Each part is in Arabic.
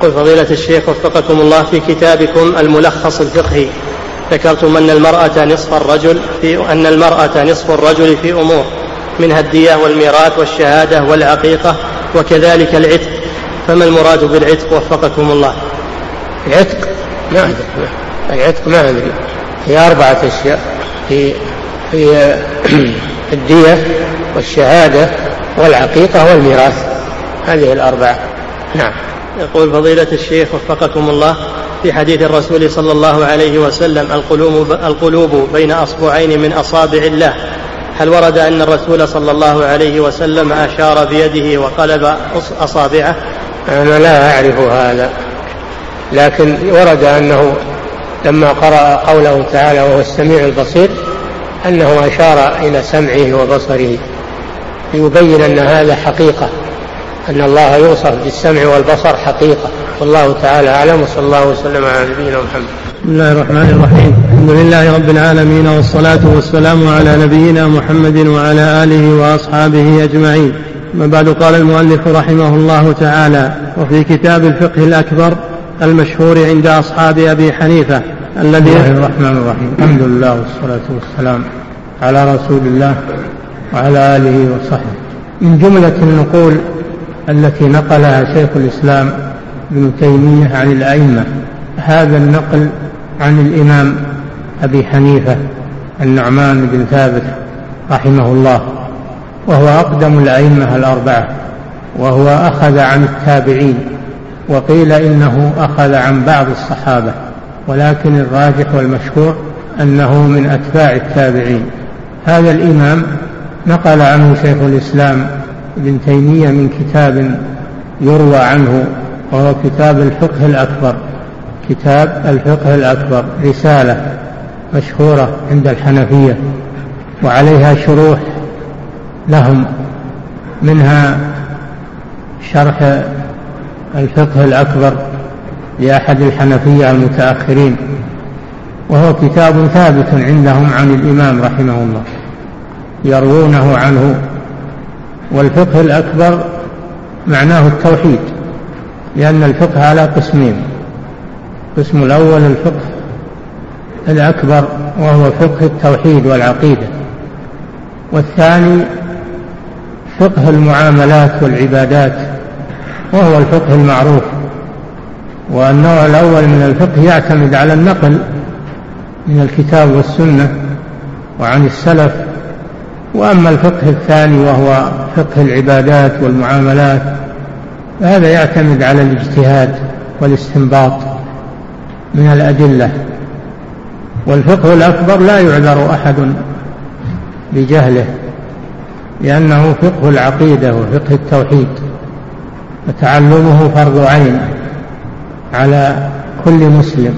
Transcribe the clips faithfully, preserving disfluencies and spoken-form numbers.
فضيلة الشيخ وفقكم الله، في كتابكم الملخص الفقهي ذكرتم أن المرأة نصف الرجل في أن المرأة نصف الرجل في أمور منها الدية والميراث والشهادة والعقيقة وكذلك العتق، فما المراد بالعتق وفقكم الله؟ العتق ما أدري العتق ما أدري هي أربعة أشياء، في في الدية والشهادة والعقيقة والميراث، هذه الأربعة. نعم. يقول فضيلة الشيخ وفقكم الله، في حديث الرسول صلى الله عليه وسلم القلوب, القلوب بين أصبعين من أصابع الله، هل ورد أن الرسول صلى الله عليه وسلم أشار بيده وقلب أصابعه؟ أنا لا أعرف هذا، لكن ورد أنه لما قرأ قوله تعالى وهو السميع البصير أنه أشار إلى سمعه وبصره ليبين أن هذا حقيقة، أن الله يوصف بالسمع والبصر حقيقة، والله تعالى أعلم، وصلى الله وسلم على نبينا محمد. بسم الله الرحمن الرحيم، الحمد لله رب العالمين، والصلاة والسلام على نبينا محمد وعلى آله وأصحابه أجمعين. ما بعد، قال المؤلف رحمه الله تعالى: وفي كتاب الفقه الأكبر المشهور عند أصحاب أبي حنيفة الذي بسم الله الرحمن الرحيم، الحمد لله والصلاة والسلام على رسول الله وعلى آله وصحبه. من جملة النقول التي نقلها شيخ الإسلام ابن تيمية عن الأئمة هذا النقل عن الإمام أبي حنيفة النعمان بن ثابت رحمه الله، وهو أقدم الأئمة الأربعة، وهو أخذ عن التابعين، وقيل إنه أخذ عن بعض الصحابة، ولكن الراجح والمشهور أنه من أتباع التابعين. هذا الإمام نقل عنه شيخ الإسلام ابن تيمية من كتاب يروى عنه، وهو كتاب الفقه الأكبر، كتاب الفقه الأكبر، رسالة مشهورة عند الحنفية وعليها شروح لهم، منها شرح الفقه الأكبر لأحد الحنفية المتأخرين، وهو كتاب ثابت عندهم عن الإمام رحمه الله يروونه عنه. والفقه الأكبر معناه التوحيد، لأن الفقه على قسمين: قسم الأول الفقه الأكبر وهو فقه التوحيد والعقيدة، والثاني فقه المعاملات والعبادات وهو الفقه المعروف. والنوع الأول من الفقه يعتمد على النقل من الكتاب والسنة وعن السلف، وأما الفقه الثاني وهو فقه العبادات والمعاملات فهذا يعتمد على الاجتهاد والاستنباط من الأدلة. والفقه الأكبر لا يعذر أحد بجهله، لأنه فقه العقيدة وفقه التوحيد، وتعلمه فرض عين على كل مسلم.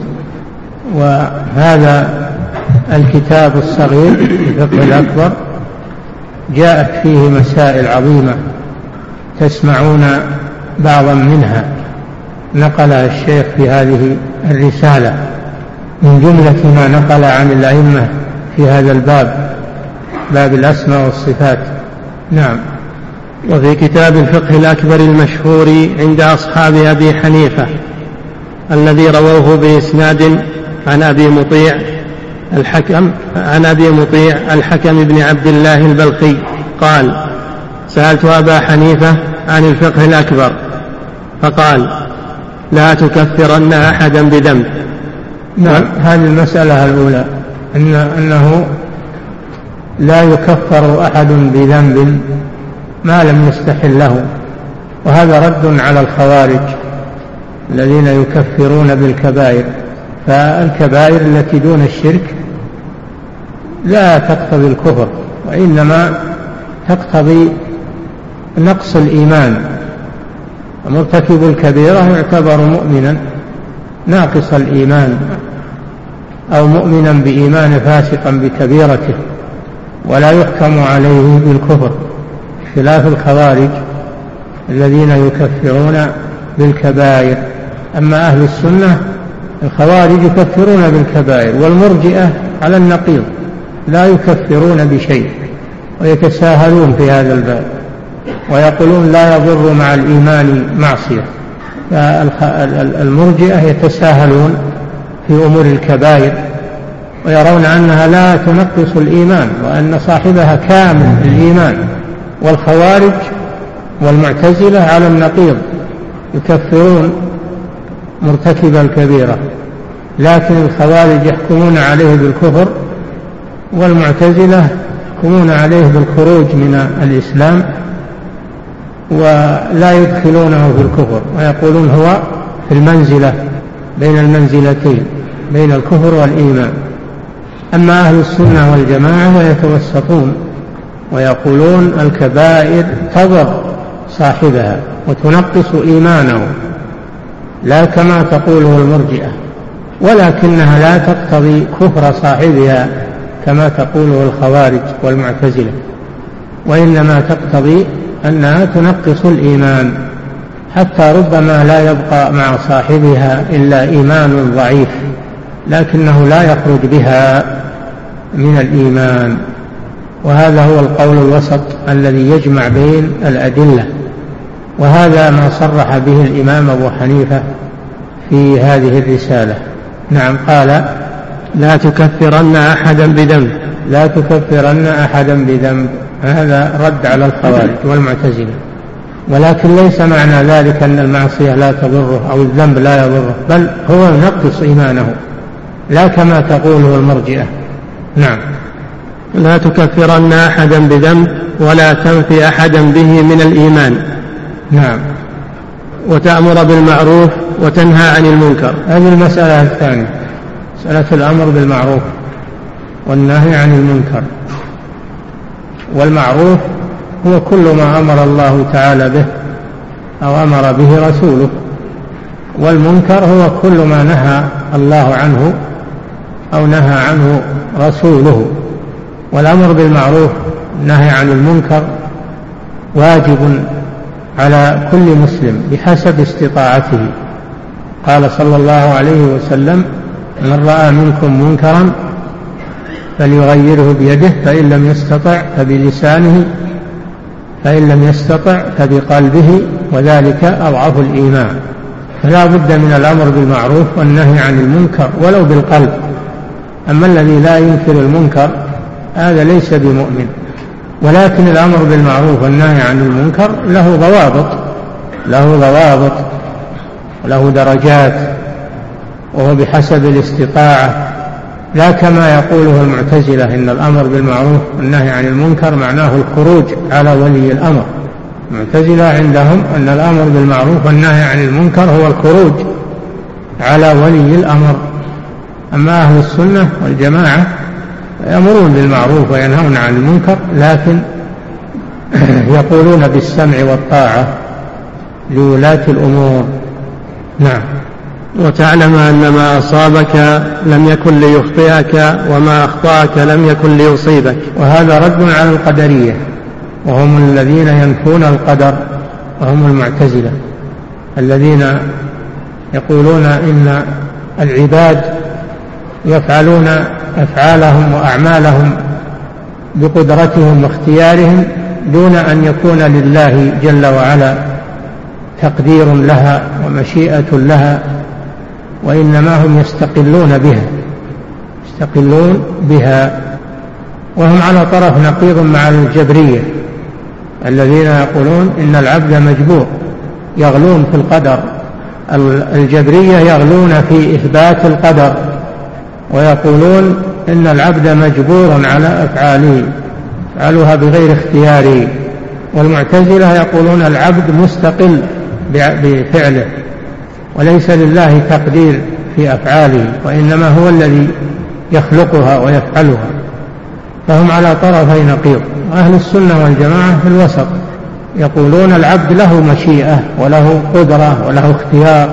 وهذا الكتاب الصغير الفقه الأكبر جاءت فيه مسائل عظيمة تسمعون بعضا منها نقلها الشيخ في هذه الرسالة، من جملة ما نقل عن الأئمة في هذا الباب، باب الأسماء والصفات. نعم. وفي كتاب الفقه الأكبر المشهور عند أصحاب أبي حنيفة الذي رووه بإسناد عن أبي مطيع الحكم عن أبي مطيع الحكم بن عبد الله البلخي قال: سألت أبا حنيفة عن الفقه الأكبر فقال: لا تكفرن أحدا بذنب. نعم، هذه المسألة الأولى، إن أنه لا يكفر أحد بذنب ما لم يستحل له، وهذا رد على الخوارج الذين يكفرون بالكبائر. فالكبائر التي دون الشرك لا تقتضي الكفر، وإنما تقتضي نقص الإيمان، ومرتكب الكبيرة يعتبر مؤمنا ناقص الإيمان، أو مؤمنا بإيمان فاسقا بكبيرته، ولا يحكم عليه بالكفر، خلاف الخوارج الذين يكفرون بالكبائر. أما أهل السنة الخوارج يكفرون بالكبائر، والمرجئة على النقيض لا يكفرون بشيء، ويتساهلون في هذا الباب ويقولون لا يضر مع الإيمان معصية، فالمرجئة يتساهلون في أمور الكبائر ويرون أنها لا تنقص الإيمان وأن صاحبها كامل الإيمان، والخوارج والمعتزلة على النقيض يكفرون مرتكب الكبيرة، لكن الخوارج يحكمون عليه بالكفر والمعتزلة يحكمون عليه بالخروج من الإسلام ولا يدخلونه في الكفر، ويقولون هو في المنزلة بين المنزلتين بين الكفر والإيمان. أما أهل السنة والجماعة فيتوسطون ويقولون الكبائر تضر صاحبها وتنقص إيمانه، لا كما تقوله المرجئة، ولكنها لا تقتضي كفر صاحبها كما تقوله الخوارج والمعتزلة، وإنما تقتضي أنها تنقص الإيمان، حتى ربما لا يبقى مع صاحبها إلا إيمان ضعيف لكنه لا يخرج بها من الإيمان. وهذا هو القول الوسط الذي يجمع بين الأدلة، وهذا ما صرح به الإمام أبو حنيفة في هذه الرسالة. نعم. قال لا تكفرن أحدا بذنب لا تكفرن أحدا بذنب، هذا رد على الخوارج والمعتزلة، ولكن ليس معنى ذلك أن المعصية لا تضره أو الذنب لا يضره، بل هو ينقص إيمانه لا كما تقوله المرجئة. نعم. لا تكفرن أحدا بذنب ولا تنفي أحدا به من الإيمان. نعم. وتأمر بالمعروف وتنهى عن المنكر. هذه المسألة الثانية، مسألة الأمر بالمعروف والنهي عن المنكر. والمعروف هو كل ما أمر الله تعالى به أو أمر به رسوله، والمنكر هو كل ما نهى الله عنه أو نهى عنه رسوله. والأمر بالمعروف والنهي عن المنكر واجب على كل مسلم بحسب استطاعته. قال صلى الله عليه وسلم: من رأى منكم منكرا فليغيره بيده، فإن لم يستطع فبلسانه، فإن لم يستطع فبقلبه، وذلك أضعف الإيمان. فلا بد من الأمر بالمعروف والنهي عن المنكر ولو بالقلب. أما الذي لا ينكر المنكر هذا ليس بمؤمن. ولكن الأمر بالمعروف والنهي عن المنكر له ضوابط له ضوابط وله درجات، وهو بحسب الاستطاعة، لا كما يقوله المعتزلة إن الأمر بالمعروف والنهي عن المنكر معناه الخروج على ولي الأمر. المعتزلة عندهم أن الأمر بالمعروف والنهي عن المنكر هو الخروج على ولي الأمر. أما أهل السنة والجماعة يأمرون بالمعروف وينهون عن المنكر، لكن يقولون بالسمع والطاعة لولاة الأمور. نعم. وتعلم أن ما أصابك لم يكن ليخطئك وما أخطأك لم يكن ليصيبك. وهذا رد على القدرية، وهم الذين ينفون القدر، وهم المعتزلة الذين يقولون إن العباد يفعلون أفعالهم وأعمالهم بقدرتهم واختيارهم دون أن يكون لله جل وعلا تقدير لها ومشيئة لها، وإنما هم يستقلون بها يستقلون بها وهم على طرف نقيض مع الجبرية الذين يقولون إن العبد مجبور، يغلون في القدر. الجبرية يغلون في إثبات القدر ويقولون إن العبد مجبور على أفعاله، يفعلها بغير اختياره. والمعتزلة يقولون العبد مستقل بفعله وليس لله تقدير في أفعاله، وإنما هو الذي يخلقها ويفعلها. فهم على طرفي نقيض. أهل السنة والجماعة في الوسط، يقولون العبد له مشيئة وله قدرة وله اختيار،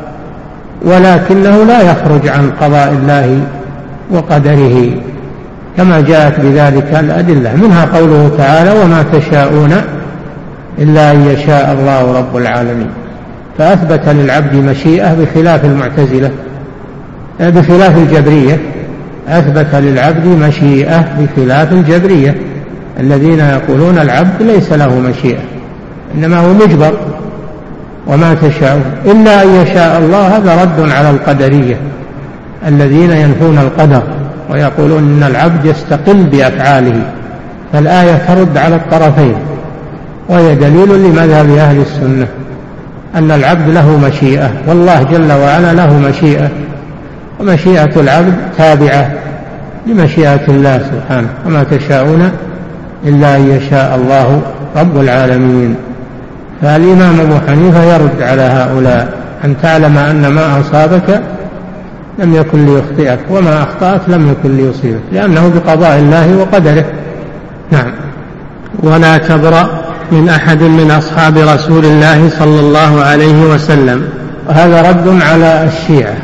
ولكنه لا يخرج عن قضاء الله وقدره كما جاءت بذلك الأدلة، منها قوله تعالى: وما تشاءون إلا أن يشاء الله رب العالمين. فأثبت للعبد مشيئة بخلاف المعتزلة بخلاف الجبرية، أثبت للعبد مشيئة بخلاف الجبرية الذين يقولون العبد ليس له مشيئة، إنما هو مجبر وما تشاءون إلا أن يشاء الله. هذا رد على القدرية الذين ينفون القدر ويقولون إن العبد يستقل بأفعاله، فالآية ترد على الطرفين، وهي دليل لمذهب أهل السنة أن العبد له مشيئة، والله جل وعلا له مشيئة، ومشيئة العبد تابعة لمشيئة الله سبحانه، وما تشاءون إلا أن يشاء الله رب العالمين. فالإمام أبو حنيفة يرد على هؤلاء أن تعلم أن ما أصابك لم يكن ليخطئك، وما أخطأك لم يكن ليصيبك، لأنه بقضاء الله وقدره. نعم. ولا تبرأ من أحد من أصحاب رسول الله صلى الله عليه وسلم. هذا رد على الشيعة،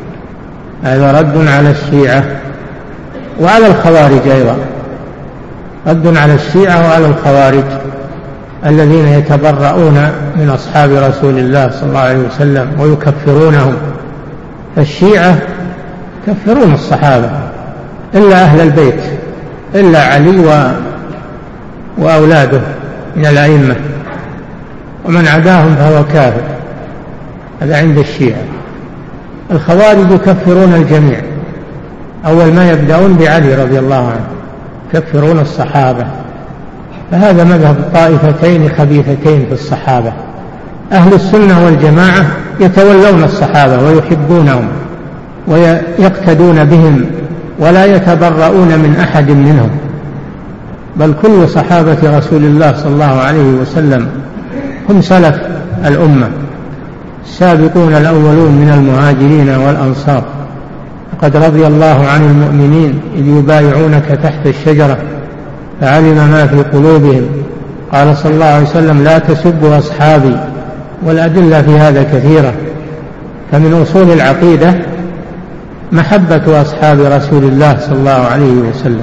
هذا رد على الشيعة وعلى الخوارج أيضا، رد على الشيعة وعلى الخوارج الذين يتبرؤون من أصحاب رسول الله صلى الله عليه وسلم ويكفرونهم. فالشيعة يكفرون الصحابة إلا أهل البيت، إلا علي و... وأولاده من الأئمة، ومن عداهم فهو كافر. هذا عند الشيعة. الخوارج يكفرون الجميع، أول ما يبدأون بعلي رضي الله عنه، يكفرون الصحابة. فهذا مذهب طائفتين خبيثتين في الصحابة. أهل السنة والجماعة يتولون الصحابة ويحبونهم ويقتدون بهم ولا يتبرؤون من أحد منهم، بل كل صحابة رسول الله صلى الله عليه وسلم هم سلف الأمة السابقون الأولون من المهاجرين والأنصار. لقد رضي الله عن المؤمنين إذ يبايعونك تحت الشجرة فعلم ما في قلوبهم. قال صلى الله عليه وسلم لا تسبوا أصحابي، والأدلة في هذا كثيرة. فمن أصول العقيدة محبة أصحاب رسول الله صلى الله عليه وسلم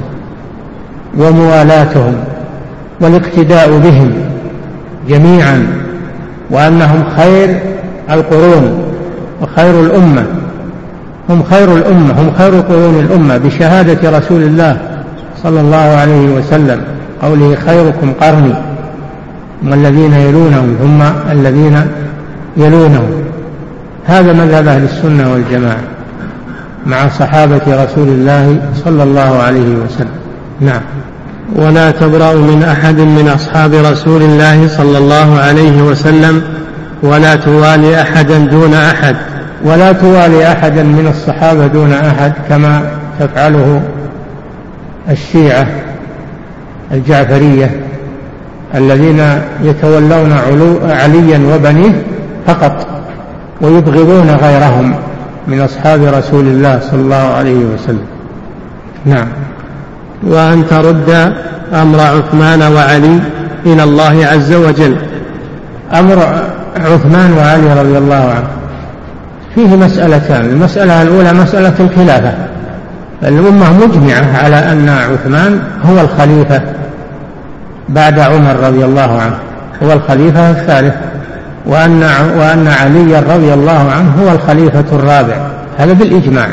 وموالاتهم والاقتداء بهم جميعا، وأنهم خير القرون وخير الأمة، هم خير الأمة، هم خير قرون الأمة بشهادة رسول الله صلى الله عليه وسلم، قوله خيركم قرني والذين يلونهم ثم الذين يلونهم. هذا مذهب أهل السنة والجماعة مع صحابة رسول الله صلى الله عليه وسلم. نعم. ولا تبرأ من أحد من أصحاب رسول الله صلى الله عليه وسلم ولا توالي أحدا دون أحد. ولا توالي أحدا من الصحابة دون أحد كما تفعله الشيعة الجعفرية الذين يتولون عليا وبنيه فقط ويبغضون غيرهم من أصحاب رسول الله صلى الله عليه وسلم. نعم. وأن ترد أمر عثمان وعلي إلى الله عز وجل. أمر عثمان وعلي رضي الله عنه فيه مسألتان. المسألة الأولى مسألة الخلافة، الأمة مجمعة على أن عثمان هو الخليفة بعد عمر رضي الله عنه، هو الخليفة الثالث، وأن, وأن علي رضي الله عنه هو الخليفة الرابع. هذا بالإجماع،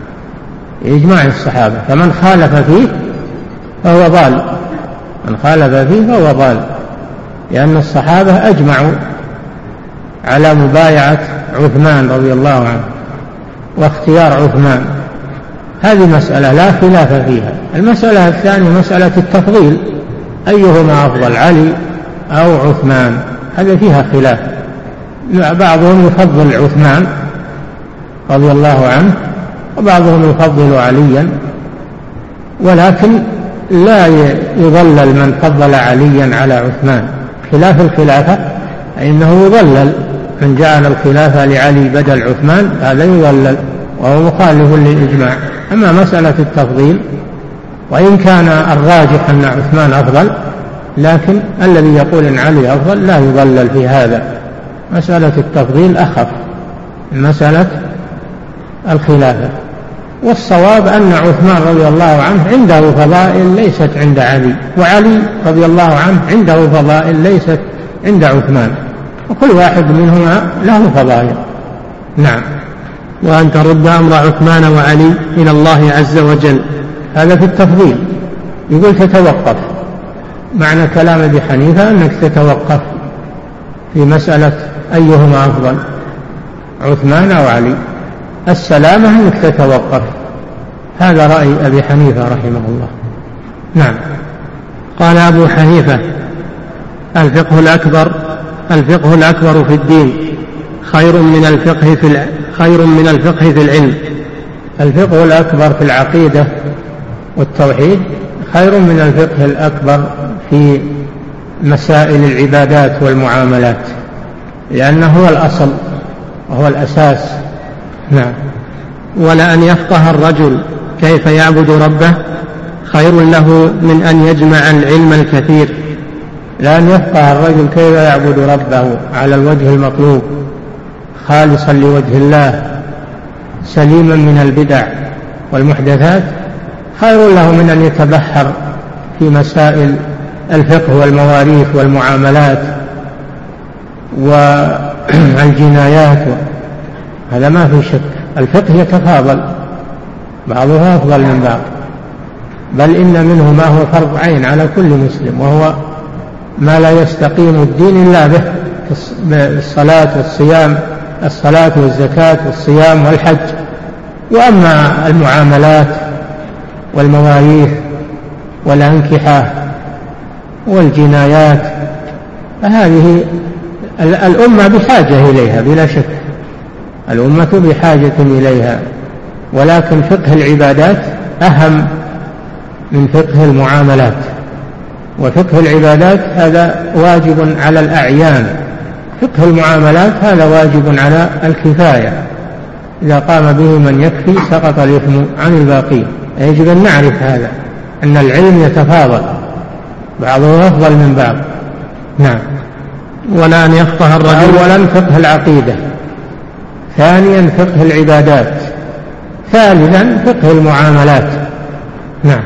إجماع الصحابة. فمن خالف فيه فهو ضال، من خالف فيه فهو ضال، لأن الصحابة أجمعوا على مبايعة عثمان رضي الله عنه واختيار عثمان. هذه مسألة لا خلاف فيها. المسألة الثانية مسألة التفضيل، أيهما أفضل علي أو عثمان؟ هذا فيها خلاف. بعضهم يفضل عثمان رضي الله عنه وبعضهم يفضل عليا، ولكن لا يضلل من فضل عليا على عثمان. خلاف الخلافة فإنه يضلل، من جعل الخلافة لعلي بدل عثمان هذا يضلل وهو مخالف للإجماع. أما مسألة التفضيل وإن كان الراجح أن عثمان أفضل، لكن الذي يقول أن علي أفضل لا يضلل في هذا. مسألة التفضيل أخف من مسألة الخلافة. والصواب أن عثمان رضي الله عنه عنده فضائل ليست عند علي، وعلي رضي الله عنه عنده فضائل ليست عند عثمان، وكل واحد منهما له فضائل. نعم. وأن ترد أمر عثمان وعلي إلى الله عز وجل. هذا في التفضيل. يقول تتوقف، معنى كلام أبي حنيفة أنك تتوقف في مسألة أيهما أفضل، عثمان أو علي؟ السلامة أنك تتوقف. هذا رأي أبي حنيفة رحمه الله. نعم. قال أبو حنيفة: الفقه الأكبر الفقه الأكبر في الدين خير من الفقه في خير من الفقه في العلم. الفقه الأكبر في العقيدة والتوحيد خير من الفقه الأكبر في مسائل العبادات والمعاملات، لأنه هو الأصل وهو الأساس. نعم. ولأن يفقه الرجل كيف يعبد ربه خير له من أن يجمع العلم الكثير. لأن يفقه الرجل كيف يعبد ربه على الوجه المطلوب خالصا لوجه الله سليما من البدع والمحدثات خير له من أن يتبحر في مسائل الفقه والمواريث والمعاملات والجنايات. هذا ما في شك. الفقه يتفاضل، بعضها أفضل من بعض، بل إن منه ما هو فرض عين على كل مسلم، وهو ما لا يستقيم الدين إلا به، الصلاة والصيام، الصلاة والزكاة والصيام والحج. وأما المعاملات والمواريث والأنكحة والجنايات فهذه الأمة بحاجة إليها بلا شك، الأمة بحاجة إليها، ولكن فقه العبادات أهم من فقه المعاملات. وفقه العبادات هذا واجب على الأعيان، فقه المعاملات هذا واجب على الكفاية، إذا قام به من يكفي سقط الإثم عن الباقين. يجب أن نعرف هذا، أن العلم يتفاضل، بعضه أفضل من بعض. نعم. ولا أن يفقه الرجل أولا فقه العقيدة، ثانيا فقه العبادات، ثالثا فقه المعاملات. نعم.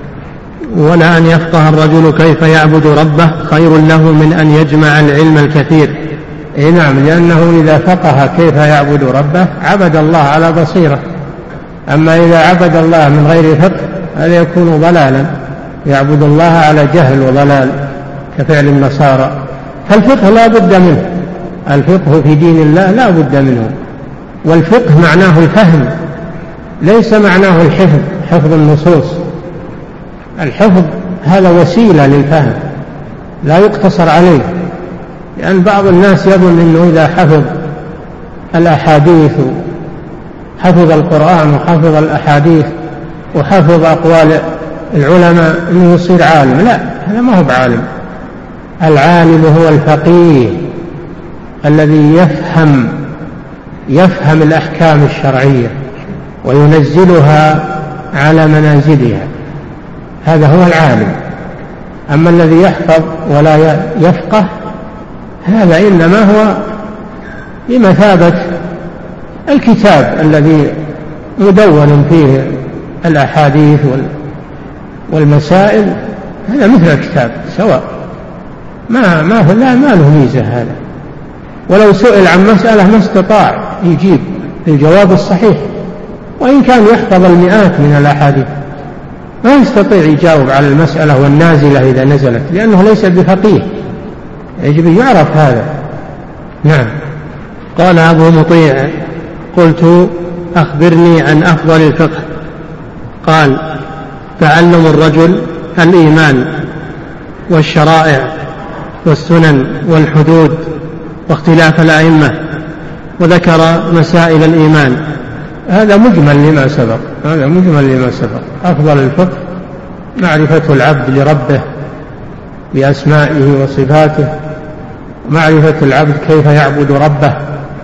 ولا أن يفقه الرجل كيف يعبد ربه خير له من أن يجمع العلم الكثير. إيه نعم، لأنه إذا فقه كيف يعبد ربه عبد الله على بصيرة. أما إذا عبد الله من غير فقه هذا يكون ضلالا، يعبد الله على جهل وضلال كفعل النصارى. فالفقه لا بد منه، الفقه في دين الله لا بد منه. والفقه معناه الفهم، ليس معناه الحفظ، حفظ النصوص. الحفظ هذا وسيلة للفهم لا يقتصر عليه، لأن بعض الناس يظن أنه إذا حفظ الأحاديث وحفظ القرآن وحفظ الأحاديث وحفظ أقوال العلماء أنه يصير عالم. لا، هذا ما هو بعالم. العالم هو الفقيه الذي يفهم يفهم الأحكام الشرعية وينزلها على منازلها، هذا هو العالم. أما الذي يحفظ ولا يفقه هذا إنما هو بمثابة الكتاب الذي مدون فيه الأحاديث والمسائل، هذا مثل الكتاب سواء، ما ما لا ما له ميزة هذا. ولو سئل عن مسألة ما استطاع يجيب الجواب الصحيح، وإن كان يحفظ المئات من الأحاديث ما يستطيع يجاوب على المسألة والنازلة إذا نزلت، لأنه ليس بفقيه. يجب يعرف هذا. نعم. قال أبو مطيع: قلت أخبرني عن أفضل الفقه. قال: تعلم الرجل الإيمان والشرائع والسنن والحدود واختلاف الأئمة، وذكر مسائل الإيمان. هذا مجمل لما سبق، هذا مجمل لما سبق. أفضل الفقه معرفة العبد لربه بأسمائه وصفاته، معرفة العبد كيف يعبد ربه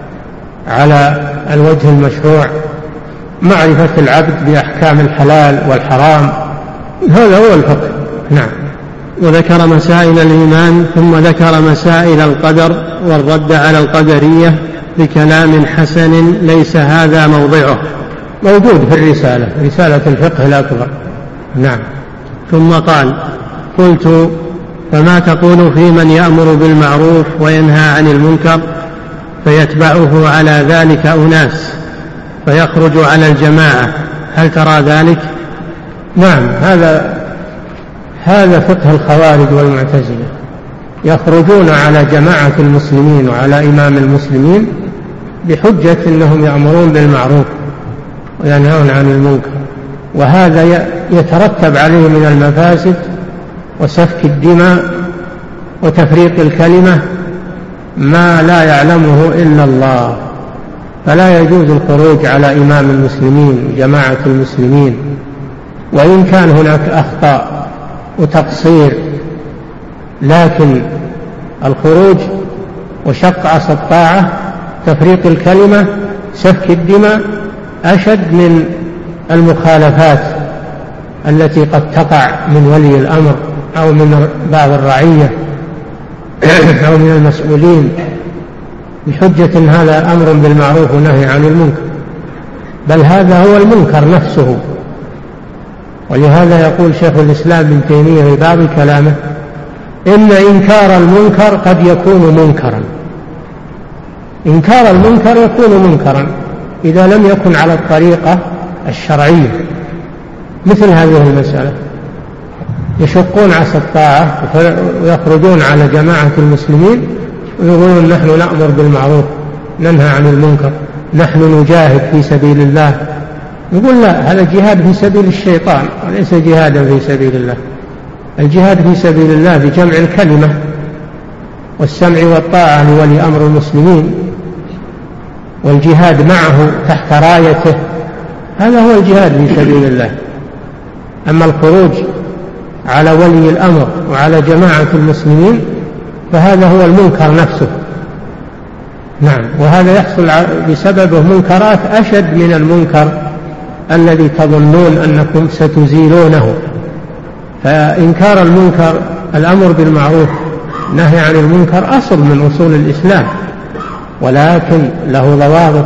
على الوجه المشروع، معرفة العبد بأحكام الحلال والحرام، هذا هو الفقه. نعم. وذكر مسائل الإيمان، ثم ذكر مسائل القدر والرد على القدرية بكلام حسن ليس هذا موضعه، موجود في الرسالة، رسالة الفقه الأكبر. نعم. ثم قال: قلت: فما تقول في من يأمر بالمعروف وينهى عن المنكر فيتبعه على ذلك أناس فيخرج على الجماعة، هل ترى ذلك؟ نعم، هذا هذا فقه الخوارج والمعتزلة، يخرجون على جماعة المسلمين وعلى إمام المسلمين بحجة أنهم يأمرون بالمعروف وينهون عن المنكر، وهذا يترتب عليه من المفاسد وسفك الدماء وتفريق الكلمة ما لا يعلمه إلا الله. فلا يجوز الخروج على إمام المسلمين جماعة المسلمين، وإن كان هناك أخطاء وتقصير، لكن الخروج وشق عصا الطاعة تفريق الكلمة سفك الدماء أشد من المخالفات التي قد تقع من ولي الأمر أو من بعض الرعية أو من المسؤولين بحجة إن هذا أمر بالمعروف ونهي عن المنكر، بل هذا هو المنكر نفسه. ولهذا يقول شيخ الإسلام ابن تيمية في بعض كلامه: إن إنكار المنكر قد يكون منكرا. إنكار المنكر يكون منكرا إذا لم يكن على الطريقة الشرعية. مثل هذه المسألة، يشقون عصا الطاعة ويخرجون على جماعة المسلمين ويقولون نحن نأمر بالمعروف ننهى عن المنكر، نحن نجاهد في سبيل الله. يقول لا، هذا جهاد في سبيل الشيطان وليس جهادا في سبيل الله. الجهاد في سبيل الله بجمع الكلمة والسمع والطاعة لولي أمر المسلمين والجهاد معه تحت رايته، هذا هو الجهاد في سبيل الله. أما الخروج على ولي الأمر وعلى جماعة المسلمين فهذا هو المنكر نفسه. نعم، وهذا يحصل بسببه منكرات أشد من المنكر الذي تظنون أنكم ستزيلونه. فإنكار المنكر، الأمر بالمعروف نهي عن المنكر، أصل من أصول الإسلام، ولكن له ضوابط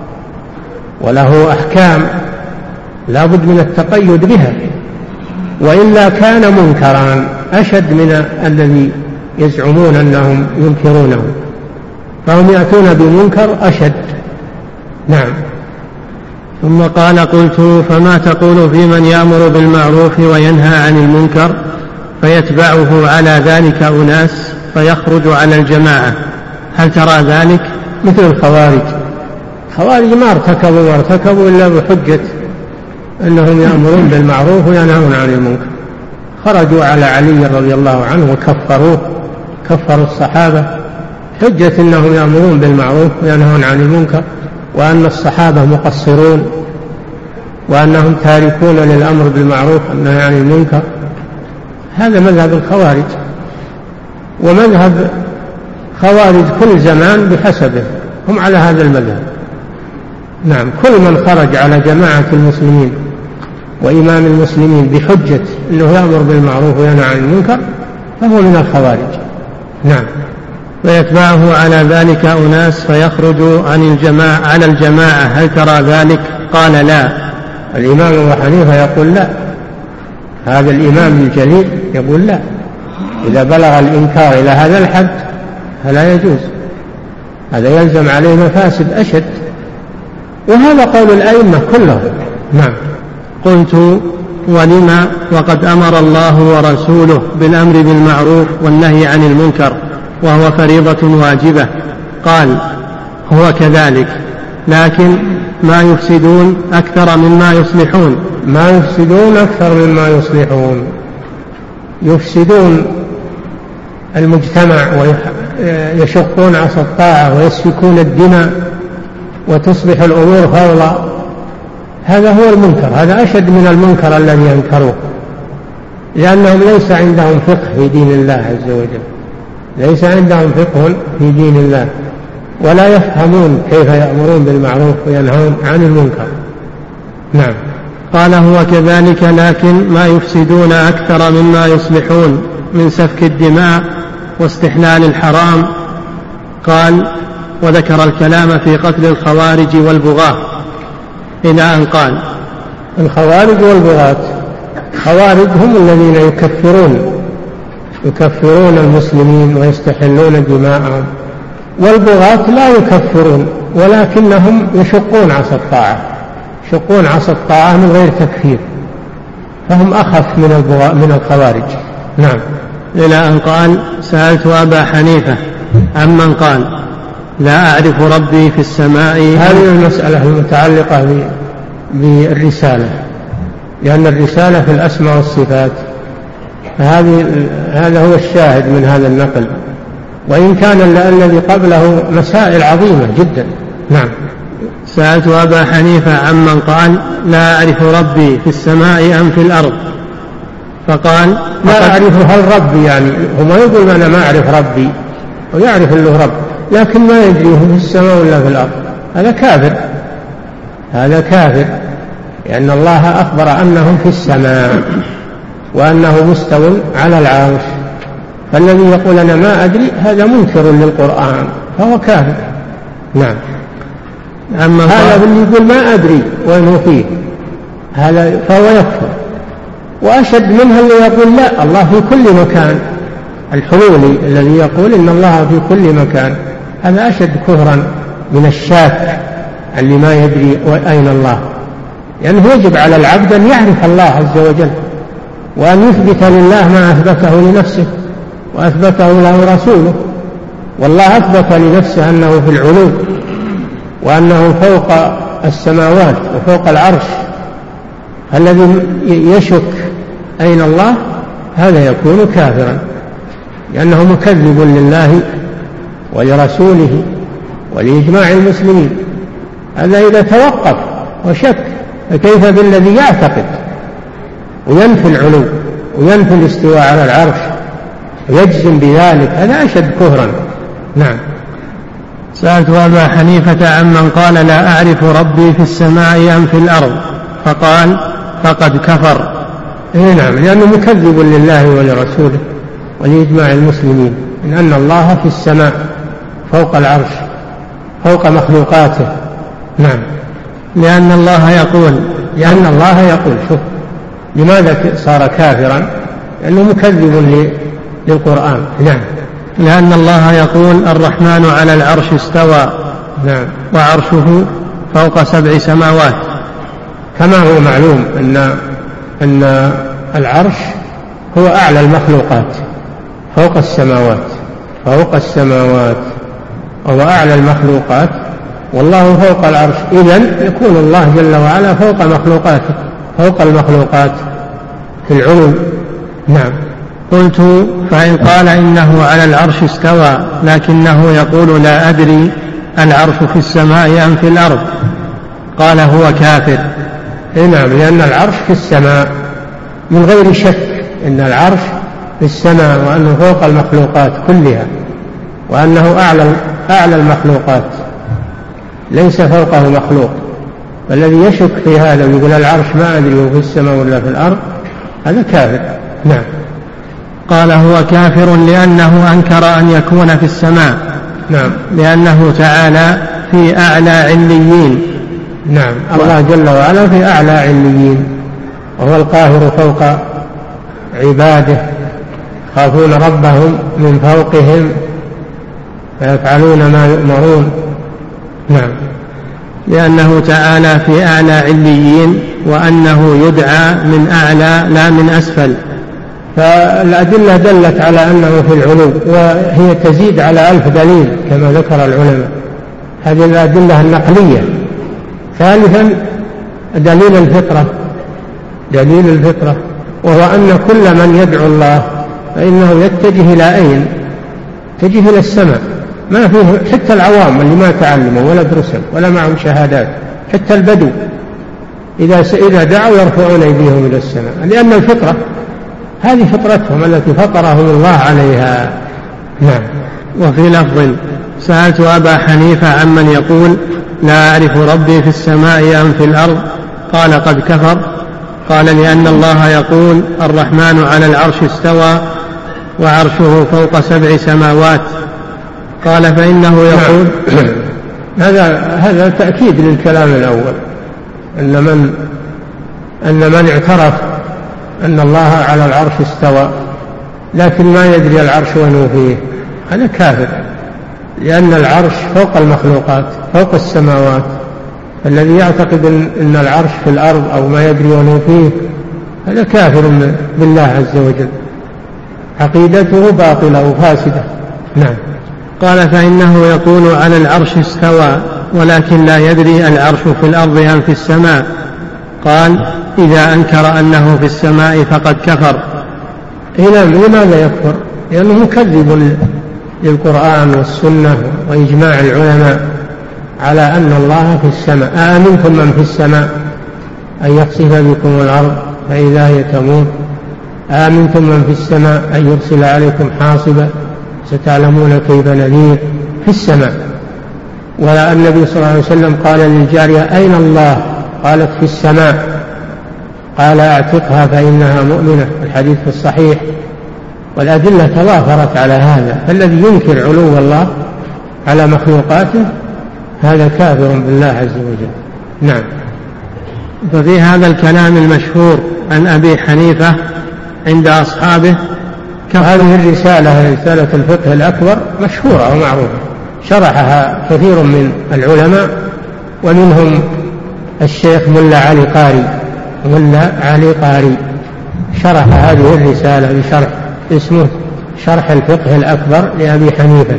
وله أحكام لا بد من التقيد بها، وإلا كان منكرا أشد من الذي يزعمون أنهم ينكرونه، فهم يأتون بمنكر أشد. نعم. ثم قال: قلت: فما تقول في من يأمر بالمعروف وينهى عن المنكر فيتبعه على ذلك أناس فيخرج على الجماعة، هل ترى ذلك؟ مثل الخوارج. الخوارج ما ارتكبوا ما ارتكبوا إلا بحجة أنهم يأمرون بالمعروف وينهون عن المنكر. خرجوا على علي رضي الله عنه وكفروه، كفروا الصحابة حجة أنهم يأمرون بالمعروف وينهون عن المنكر، وأن الصحابة مقصرون وأنهم تاركون للأمر بالمعروف والنهي عن المنكر. هذا مذهب الخوارج، ومذهب خوارج كل زمان بحسبه، هم على هذا المذهب. نعم، كل من خرج على جماعة المسلمين وإمام المسلمين بحجة أنه يأمر بالمعروف وينهى عن المنكر فهو من الخوارج. نعم. ويتبعه على ذلك أناس فيخرج عن الجماعة على الجماعة، هل ترى ذلك؟ قال: لا. الإمام أبو حنيفة يقول لا، هذا الإمام الجليل يقول لا، إذا بلغ الإنكار إلى هذا الحد فلا يجوز، هذا يلزم عليه مفاسد أشد، وهذا قول الأئمة كلهم. نعم. قلت: ولما وقد أمر الله ورسوله بالأمر بالمعروف والنهي عن المنكر وهو فريضة واجبة؟ قال: هو كذلك، لكن ما يفسدون أكثر مما يصلحون. ما يفسدون أكثر مما يصلحون، يفسدون المجتمع ويشقون عصا الطاعة ويسفكون الدماء وتصبح الأمور فوضى. هذا هو المنكر، هذا أشد من المنكر الذي ينكروه، لأنهم ليس عندهم فقه في دين الله عز وجل، ليس عندهم فقه في دين الله، ولا يفهمون كيف يأمرون بالمعروف وينهون عن المنكر. نعم. قال: هو كذلك، لكن ما يفسدون أكثر مما يصلحون من سفك الدماء واستحلال الحرام. قال: وذكر الكلام في قتل الخوارج والبغاة إلى أن قال: الخوارج والبغاة، الخوارج هم الذين يكفرون يكفرون المسلمين ويستحلون دماءهم، والبغاة لا يكفرون ولكنهم يشقون عصا الطاعة، يشقون عصا الطاعة من غير تكفير، فهم أخف من البغاة من الخوارج. نعم. إلى أن قال: سألت أبا حنيفة عمن قال: لا أعرف ربي في السماء. هذه المسألة المتعلقة بالرسالة، لأن الرسالة في الأسماء والصفات، فهذه هذا هو الشاهد من هذا النقل، وإن كان الذي قبله مسائل عظيمة جدا. نعم. سألت أبا حنيفة عمن قال: لا أعرف ربي في السماء أم في الأرض، فقال: لا أعرف هل ربي، يعني هو ما يقول أنا ما أعرف ربي، ويعرف له رب، لكن ما يدري هو في السماء ولا في الأرض. هذا كافر، هذا كافر، لأن الله أخبر أنه في السماء وأنه مستو على العرش، فالذي يقول أنا ما أدري هذا منكر للقرآن، فهو كافر. نعم. أما هذا اللي يقول ما أدري وأنه فيه، هذا فهو يكفر. وأشد منها اللي يقول لا، الله في كل مكان، الحلولي الذي يقول إن الله في كل مكان، هذا أشد كفرا من الشاك اللي ما يدري أين الله. لأنه يعني يجب على العبد أن يعرف الله عز وجل، وأن يثبت لله ما أثبته لنفسه وأثبته له رسوله. والله أثبت لنفسه أنه في العلو، وأنه فوق السماوات وفوق العرش. الذي يشك أين الله هذا يكون كافرا، لأنه مكذب لله ولرسوله ولإجماع المسلمين. هذا إذا توقف وشك، فكيف بالذي يعتقد وينفي العلو وينفي الاستواء على العرش ويجزم بذلك؟ هذا أشد كفرا. نعم. سألت أبا حنيفة عمن قال: لا أعرف ربي في السماء أم في الأرض، فقال: فقد كفر. إيه نعم، لأنه مكذب لله ولرسوله ولإجماع المسلمين من أن الله في السماء فوق العرش فوق مخلوقاته. نعم. لأن الله يقول لأن الله يقول شوف لماذا صار كافرا؟ لأنه مكذب للقرآن. نعم. لأن الله يقول: الرحمن على العرش استوى. نعم. وعرشه فوق سبع سماوات. كما هو معلوم أن أن العرش هو أعلى المخلوقات فوق السماوات، فوق السماوات وهو أعلى المخلوقات، والله فوق العرش. إذن يكون الله جل وعلا فوق مخلوقاته، فوق المخلوقات في العلو. نعم. قلت: فإن قال إنه على العرش استوى لكنه يقول لا أدري العرش في السماء أم في الأرض، قال هو كافر. نعم، لأن العرش في السماء من غير شك، إن العرش في السماء وأنه فوق المخلوقات كلها، وأنه أعلى أعلى المخلوقات، ليس فوقه مخلوق. فالذي يشك في هذا ويقول العرش ما أدري هو في السماء ولا في الأرض هذا كافر. نعم. قال هو كافر لأنه أنكر أن يكون في السماء. نعم. لأنه تعالى في أعلى عليين. نعم. الله جل وعلا في أعلى عليين، وهو القاهر فوق عباده، خافون ربهم من فوقهم فيفعلون ما يؤمرون. نعم. لأنه تعالى في أعلى عليين، وأنه يدعى من أعلى لا من أسفل. فالأدلة دلت على أنه في العلو، وهي تزيد على ألف دليل كما ذكر العلماء. هذه الأدلة النقلية. ثالثا دليل الفطرة، دليل الفطرة وهو أن كل من يدعو الله فإنه يتجه إلى أين؟ يتجه إلى السماء. ما فيه حتى العوام اللي ما تعلموا ولا درسوا ولا معهم شهادات، حتى البدو إذا إذا دعوا يرفعون أيديهم إلى السماء، لأن الفطرة هذه فطرتهم التي فطرهم الله عليها. نعم. وفي لفظ: سألت أبا حنيفة عمن يقول لا أعرف ربي في السماء أم في الأرض، قال قد كفر. قال: لأن الله يقول: الرحمن على العرش استوى وعرشه فوق سبع سماوات. قال: فإنه يقول هذا هذا تأكيد للكلام الأول، أن من أن من اعترف أن الله على العرش استوى لكن ما يدري العرش وين فيه هذا كافر، لأن العرش فوق المخلوقات فوق السماوات. فالذي يعتقد أن العرش في الأرض أو ما يدري وين فيه هذا كافر بالله عز وجل. عقيدته باطلة وفاسدة. نعم. قال فإنه يقول على العرش استوى ولكن لا يدري العرش في الأرض أم في السماء. قال إذا أنكر أنه في السماء فقد كفر. إلى لماذا يكفر؟ لأنه مكذب للقرآن والسنة وإجماع العلماء على أن الله في السماء. آمنتم من في السماء أن يخسف بكم الأرض فإذا هي تمور. آمنتم من في السماء أن يرسل عليكم حاصبا ستعلمون كيف نذير. في السماء. والنبي صلى الله عليه وسلم قال للجارية أين الله؟ قالت في السماء. قال اعتقها فإنها مؤمنة. الحديث في الصحيح. والأدلة توافرت على هذا. فالذي ينكر علو الله على مخلوقاته هذا كافر بالله عز وجل. نعم. ففي هذا الكلام المشهور عن أبي حنيفة عند أصحابه هذه الرسالة رسالة الفقه الأكبر مشهورة ومعروفة، شرحها كثير من العلماء ومنهم الشيخ ملا علي قاري ملا علي قاري شرح هذه الرسالة بشرح اسمه شرح الفقه الأكبر لأبي حنيفة،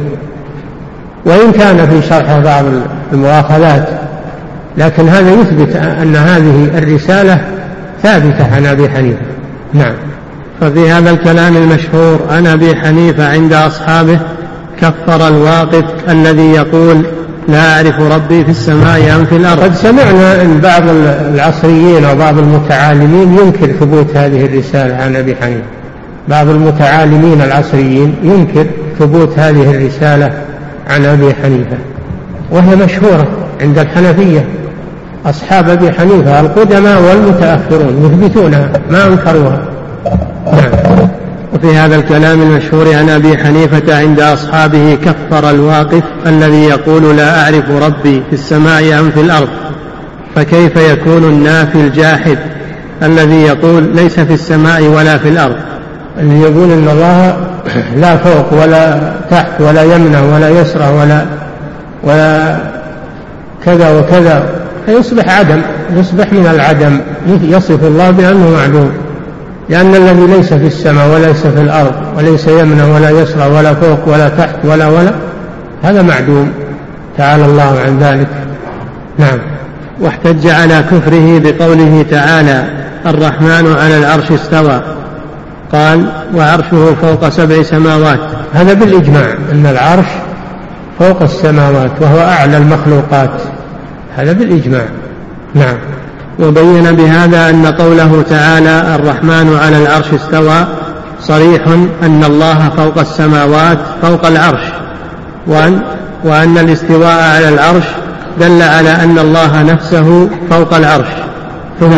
وإن كان في شرح بعض المؤاخذات لكن هذا يثبت أن هذه الرسالة ثابتة عن أبي حنيفة. نعم. ففي هذا الكلام المشهور عن أبي حنيفة عند أصحابه كفر الواقف الذي يقول لا أعرف ربي في السماء أم في الأرض. قد سمعنا أن بعض العصريين أو بعض المتعالمين ينكر ثبوت هذه الرسالة عن أبي حنيفة. بعض المتعالمين العصريين ينكر ثبوت هذه الرسالة عن أبي حنيفة، وهي مشهورة عند الحنفية. أصحاب أبي حنيفة القدماء والمتأخرون يثبتونها ما أنكروها. نعم. وفي هذا الكلام المشهور عن أبي حنيفة عند أصحابه كفر الواقف الذي يقول لا أعرف ربي في السماء أم في الأرض. فكيف يكون النافي الجاحد الذي يقول ليس في السماء ولا في الأرض؟ اللي يقول إن الله لا فوق ولا تحت ولا يمنع ولا يسرى ولا ولا كذا وكذا يصبح عدم، يصبح من العدم، يصف الله بأنه معدوم، لأن الذي ليس في السماء وليس في الأرض وليس يمنع ولا يسرى ولا فوق ولا تحت ولا ولا هذا معدوم، تعالى الله عن ذلك. نعم. واحتج على كفره بقوله تعالى الرحمن على العرش استوى، قال وعرشه فوق سبع سماوات. هذا بالإجماع أن العرش فوق السماوات وهو أعلى المخلوقات، هذا بالإجماع. نعم. وبين بهذا أن قوله تعالى الرحمن على العرش استوى صريح أن الله فوق السماوات فوق العرش، وأن, وأن الاستواء على العرش دل على أن الله نفسه فوق العرش. ثم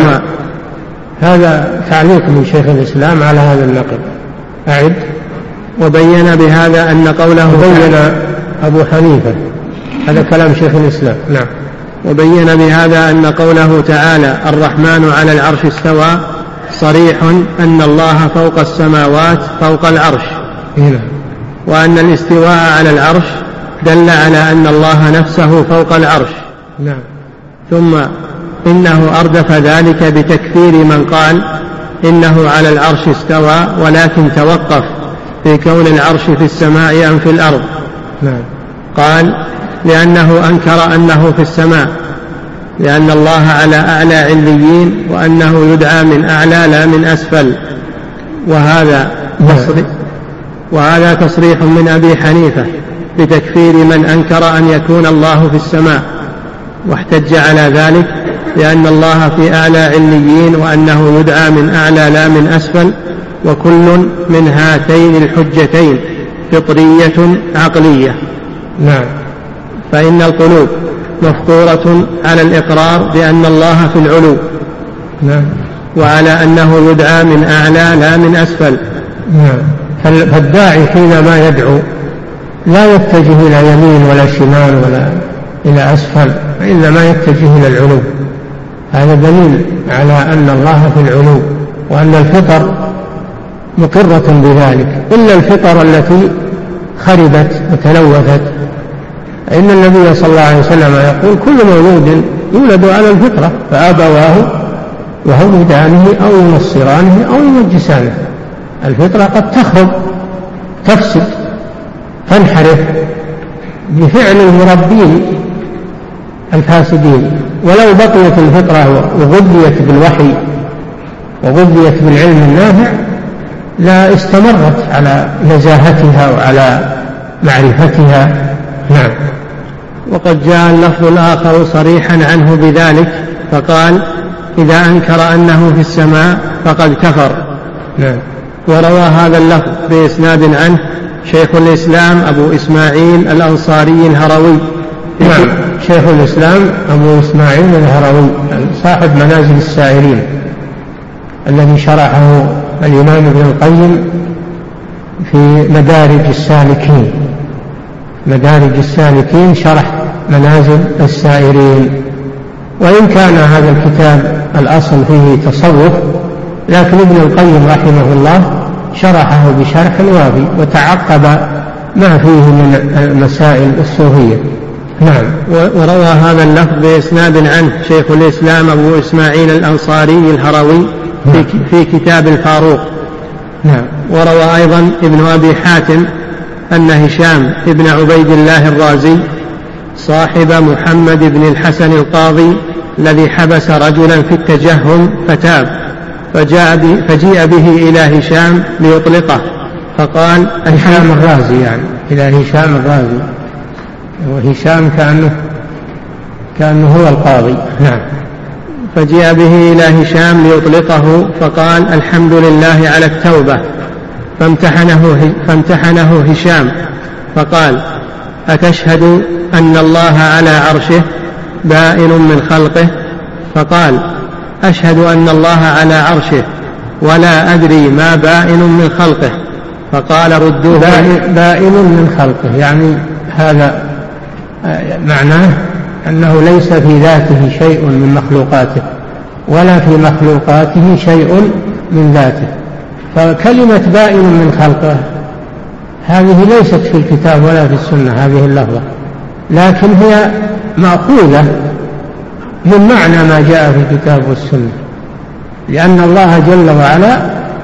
هذا تعليق من شيخ الإسلام على هذا النقل. أعد. وبين بهذا أن قوله بين أبو حنيفة، هذا كلام شيخ الإسلام. نعم. وبين بهذا أن قوله تعالى الرحمن على العرش استوى صريح أن الله فوق السماوات فوق العرش. هنا. وأن الاستواء على العرش دل على أن الله نفسه فوق العرش. نعم. ثم إنه أردف ذلك بتكفير من قال إنه على العرش استوى ولكن توقف في كون العرش في السماء أم في الأرض. نعم. قال لأنه أنكر أنه في السماء، لأن الله على أعلى عليين وأنه يدعى من أعلى لا من أسفل. وهذا تصريح, وهذا تصريح من أبي حنيفة بتكفير من أنكر أن يكون الله في السماء، واحتج على ذلك لأن الله في أعلى عليين وأنه يدعى من أعلى لا من أسفل، وكل من هاتين الحجتين فطرية عقلية. نعم. فإن القلوب مفطورة على الإقرار بأن الله في العلو. نعم. وعلى أنه يدعى من أعلى لا من أسفل. نعم. فالداعي حينما يدعو لا يتجه إلى يمين ولا شمال ولا إلى أسفل، إنما يتجه إلى العلو. هذا دليل على أن الله في العلو وأن الفطر مقرة بذلك، إلا الفطر التي خربت وتلوثت. إن النبي صلى الله عليه وسلم يقول كل مولود يولد على الفطرة فأبواه يهودانه أو ينصرانه أو يمجسانه. الفطرة قد تخرب تفسد تنحرف بفعل المربين الفاسدين. ولو بقيت الفطرة وغذيت بالوحي وغذيت بالعلم النافع لا استمرت على نزاهتها وعلى معرفتها. نعم. وقد جاء اللفظ الآخر صريحا عنه بذلك فقال إذا أنكر أنه في السماء فقد كفر. نعم. وروى هذا اللفظ بإسناد عنه شيخ الإسلام أبو إسماعيل الأنصاري الهروي. نعم. شيخ الإسلام أبو إسماعيل الهروي صاحب منازل السائرين الذي شرحه الإمام ابن القيم في مدارج السالكين. مدارج السالكين شرح منازل السائرين. وإن كان هذا الكتاب الأصل فيه تصوف لكن ابن القيم رحمه الله شرحه بشرح وافي وتعقب ما فيه من المسائل الصوفية. نعم. وروى هذا اللفظ بإسناد عنه شيخ الإسلام أبو إسماعيل الأنصاري الهروي في, في كتاب الفاروق. نعم. وروى أيضا ابن أبي حاتم أن هشام ابن عبيد الله الرازي صاحب محمد بن الحسن القاضي الذي حبس رجلا في التجهم فتاب فجاء فجيء به إلى هشام ليطلقه فقال هشام الرازي يعني إلى هشام الرازي وهشام كأنه كأنه هو القاضي. نعم. فجيء به إلى هشام ليطلقه فقال الحمد لله على التوبة فامتحنه, فامتحنه هشام فقال أتشهد أن الله على عرشه بائن من خلقه؟ فقال أشهد أن الله على عرشه ولا أدري ما بائن من خلقه. فقال ردوه. بائن من خلقه يعني هذا معناه أنه ليس في ذاته شيء من مخلوقاته ولا في مخلوقاته شيء من ذاته. فكلمة بائن من خلقه هذه ليست في الكتاب ولا في السنة هذه اللفظة، لكن هي مأخوذة من معنى ما جاء في الكتاب والسنة، لأن الله جل وعلا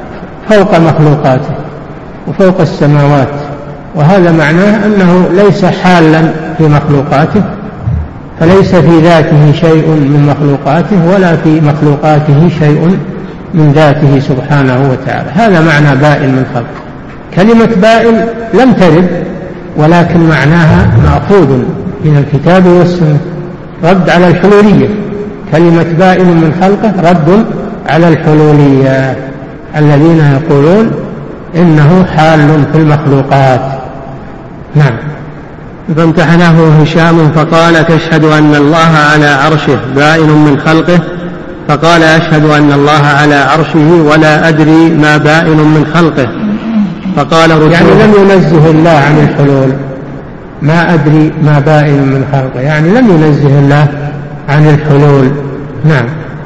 فوق مخلوقاته وفوق السماوات، وهذا معناه أنه ليس حالا في مخلوقاته، فليس في ذاته شيء من مخلوقاته ولا في مخلوقاته شيء من ذاته سبحانه وتعالى. هذا معنى بائن من خلقه. كلمة بائن لم ترد ولكن معناها مأخوذ من الكتاب والسنة، رد على الحلولية. كلمة بائن من خلقه رد على الحلولية الذين يقولون إنه حال في المخلوقات. نعم. فامتحنه هشام فقال تشهد أن الله على عرشه بائن من خلقه؟ فقال أشهد أن الله على عرشه ولا أدري ما بائن من خلقه. فقال يعني لم ينزه الله عن الحلول، ما أدري ما بائن من خلقه يعني لم ينزه الله عن الحلول. نعم.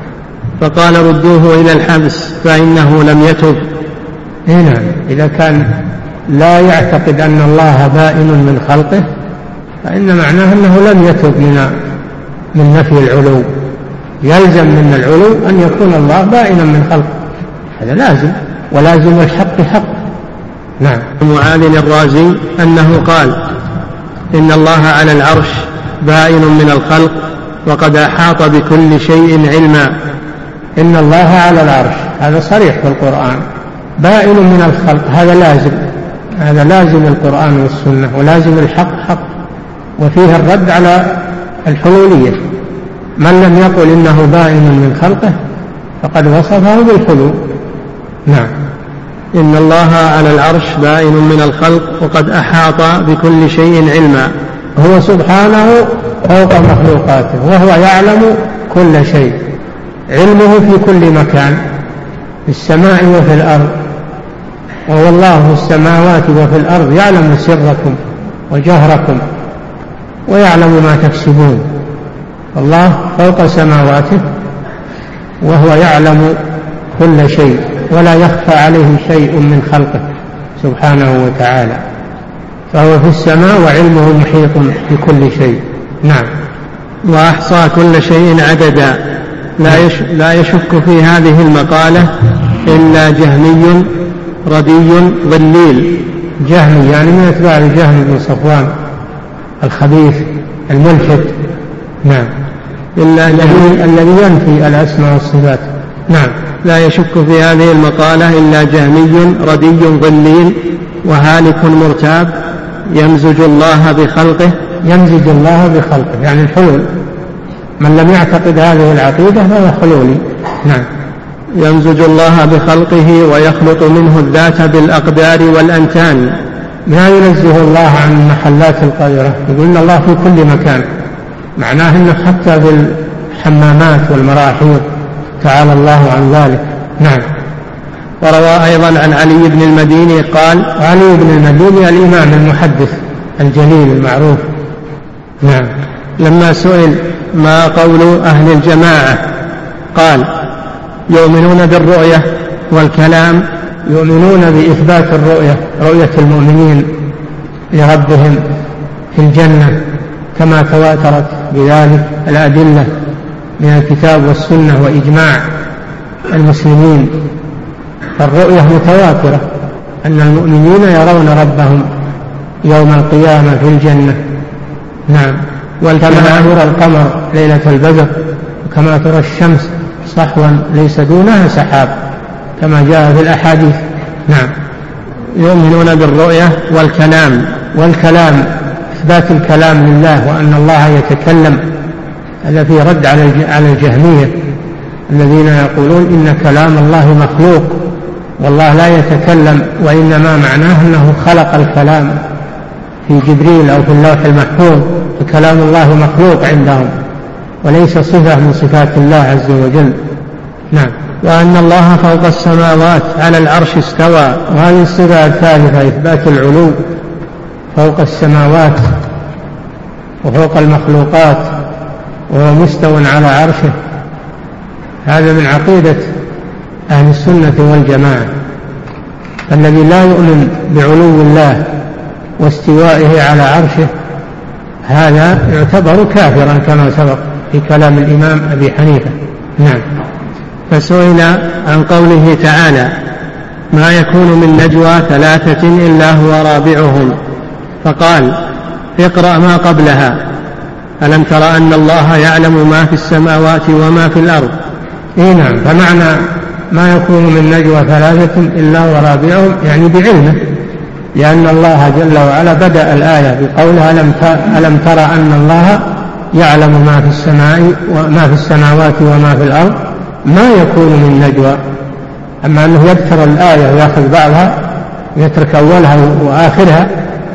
فقال ردوه إلى الحبس فإنه لم يتب. نعم. إذا كان لا يعتقد أن الله بائن من خلقه فإن معناه أنه لم يتب من من نفي العلو. يلزم من العلو أن يكون الله بائنا من خلقه، هذا لازم، ولازم الحق حق. نعم. معاذ الرازي أنه قال إن الله على العرش بائن من الخلق وقد أحاط بكل شيء علما. إن الله على العرش هذا صريح في القرآن، بائن من الخلق هذا لازم، هذا لازم القرآن والسنة ولازم الحق حق، وفيه الرد على الحلولية. من لم يقل إنه بائن من خلقه فقد وصفه بالحلول. نعم. إن الله على العرش بائن من الخلق وقد أحاط بكل شيء علما. هو سبحانه فوق مخلوقاته وهو يعلم كل شيء، علمه في كل مكان في السماء وفي الأرض، وهو الله في السماوات وفي الأرض يعلم سركم وجهركم ويعلم ما تكسبون. الله فوق سماواته وهو يعلم كل شيء ولا يخفى عليه شيء من خلقه سبحانه وتعالى، فهو في السماء وعلمه محيط بكل شيء. نعم. وأحصى كل شيء عددا. لا, يش لا يشك في هذه المقالة إلا جهمي ردي ضليل جهمي يعني من أتباع الجهم بن صفوان الخبيث الملحد. نعم. إلا الذي ينفي الأسماء والصفات. نعم. لا يشك في هذه المقالة إلا جهمي ردي ضليل وهالك مرتاب يمزج الله بخلقه. يمزج الله بخلقه يعني الحلول، من لم يعتقد هذه العقيدة فهو حلولي. نعم. يمزج الله بخلقه ويخلط منه الذات بالأقدار والأنتان. ما ينزه الله عن المحلات القذرة، يقول إن الله في كل مكان، معناه أنه حتى في الحمامات والمراحيض، تعالى الله عن ذلك. نعم. وروى أيضا عن علي بن المديني قال. علي بن المديني الإمام المحدث الجليل المعروف. نعم. لما سئل ما قول أهل الجماعة قال يؤمنون بالرؤية والكلام. يؤمنون بإثبات الرؤية، رؤية المؤمنين لربهم في الجنة كما تواترت بذلك الأدلة من الكتاب والسنة وإجماع المسلمين، فالرؤية متواترة أن المؤمنين يرون ربهم يوم القيامة في الجنة. نعم. كما يرى القمر ليلة البدر، وكما ترى الشمس صحوا ليس دونها سحاب، كما جاء في الأحاديث. نعم. يؤمنون بالرؤية والكلام. والكلام إثبات الكلام لله، وأن الله يتكلم، هذا في رد على الجهمية الذين يقولون إن كلام الله مخلوق والله لا يتكلم، وإنما معناه أنه خلق الكلام في جبريل أو في اللوح المحفوظ، فكلام الله مخلوق عندهم وليس صفة من صفات الله عز وجل. نعم. وأن الله فوق السماوات على العرش استوى. وهذه الصفة الثالثة إثبات العلو فوق السماوات وفوق المخلوقات، وهو مستو على عرشه. هذا من عقيدة أهل السنة والجماعة. الذي لا يؤمن بعلو الله واستوائه على عرشه هذا يعتبر كافرا كما سبق في كلام الإمام أبي حنيفة. نعم. فسئل عن قوله تعالى ما يكون من نجوى ثلاثة إلا هو رابعهم، فقال اقرأ ما قبلها ألم تر أن الله يعلم ما في السماوات وما في الأرض. إيه نعم. فمعنى ما يكون من نجوى ثلاثة إلا هو رابعهم يعني بعلمه، لأن الله جل وعلا بدأ الآية بقولها ألم تر أن الله يعلم ما في السماء وما في السماوات وما في الأرض ما يكون من نجوى. أما أنه يذكر الآية ويأخذ بعضها يترك أولها وآخرها،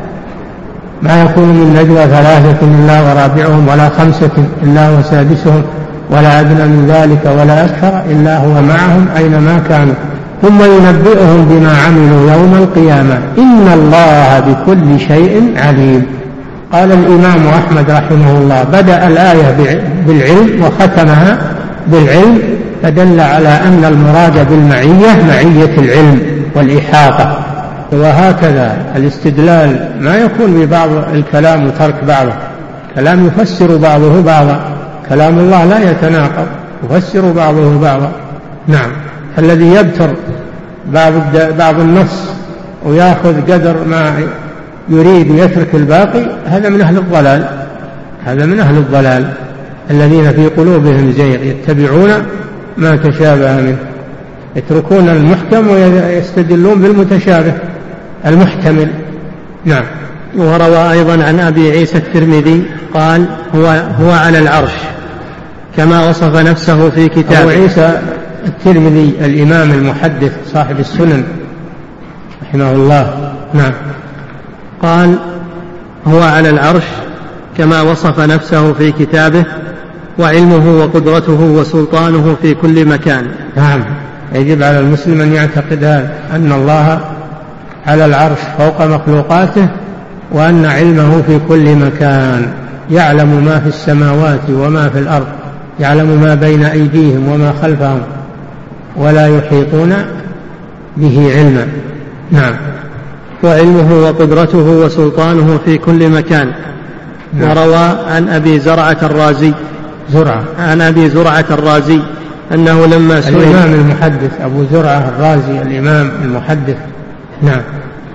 ما يكون من نجوى ثلاثة إلا ورابعهم ولا خمسة إلا هو سادسهم ولا أدنى من ذلك ولا أكثر إلا هو معهم أينما كانوا ثم ينبئهم بما عملوا يوم القيامة إن الله بكل شيء عليم. قال الإمام أحمد رحمه الله بدأ الآية بالعلم وختمها بالعلم، فدل على أن المراد بالمعية معية العلم والإحاطة. وهكذا الاستدلال ما يكون ببعض الكلام وترك بعضه، كلام يفسر بعضه بعضا، كلام الله لا يتناقض يفسر بعضه بعضا. نعم. الذي يبتر بعض بعض النص ويأخذ قدر ما يريد ويترك الباقي هذا من أهل الضلال، هذا من أهل الضلال الذين في قلوبهم زيغ يتبعون ما تشابه منه، يتركون المحكم ويستدلون بالمتشابه المحتمل. نعم. وروى أيضا عن أبي عيسى الترمذي قال هو, هو على العرش كما وصف نفسه في كتابه. أبو عيسى الترمذي الإمام المحدث صاحب السنن رحمه الله. نعم. قال هو على العرش كما وصف نفسه في كتابه وعلمه وقدرته وسلطانه في كل مكان. نعم. يجب على المسلم أن يعتقد هذا، أن الله على العرش فوق مخلوقاته، وأن علمه في كل مكان، يعلم ما في السماوات وما في الأرض، يعلم ما بين أيديهم وما خلفهم ولا يحيطون به علما. نعم. وعلمه وقدرته وسلطانه في كل مكان. نعم. وروى عن أبي زرعة الرازي زرعة عن أبي زرعة الرازي أنه لما سئل الإمام المحدث أبو زرعة الرازي الإمام المحدث. نعم.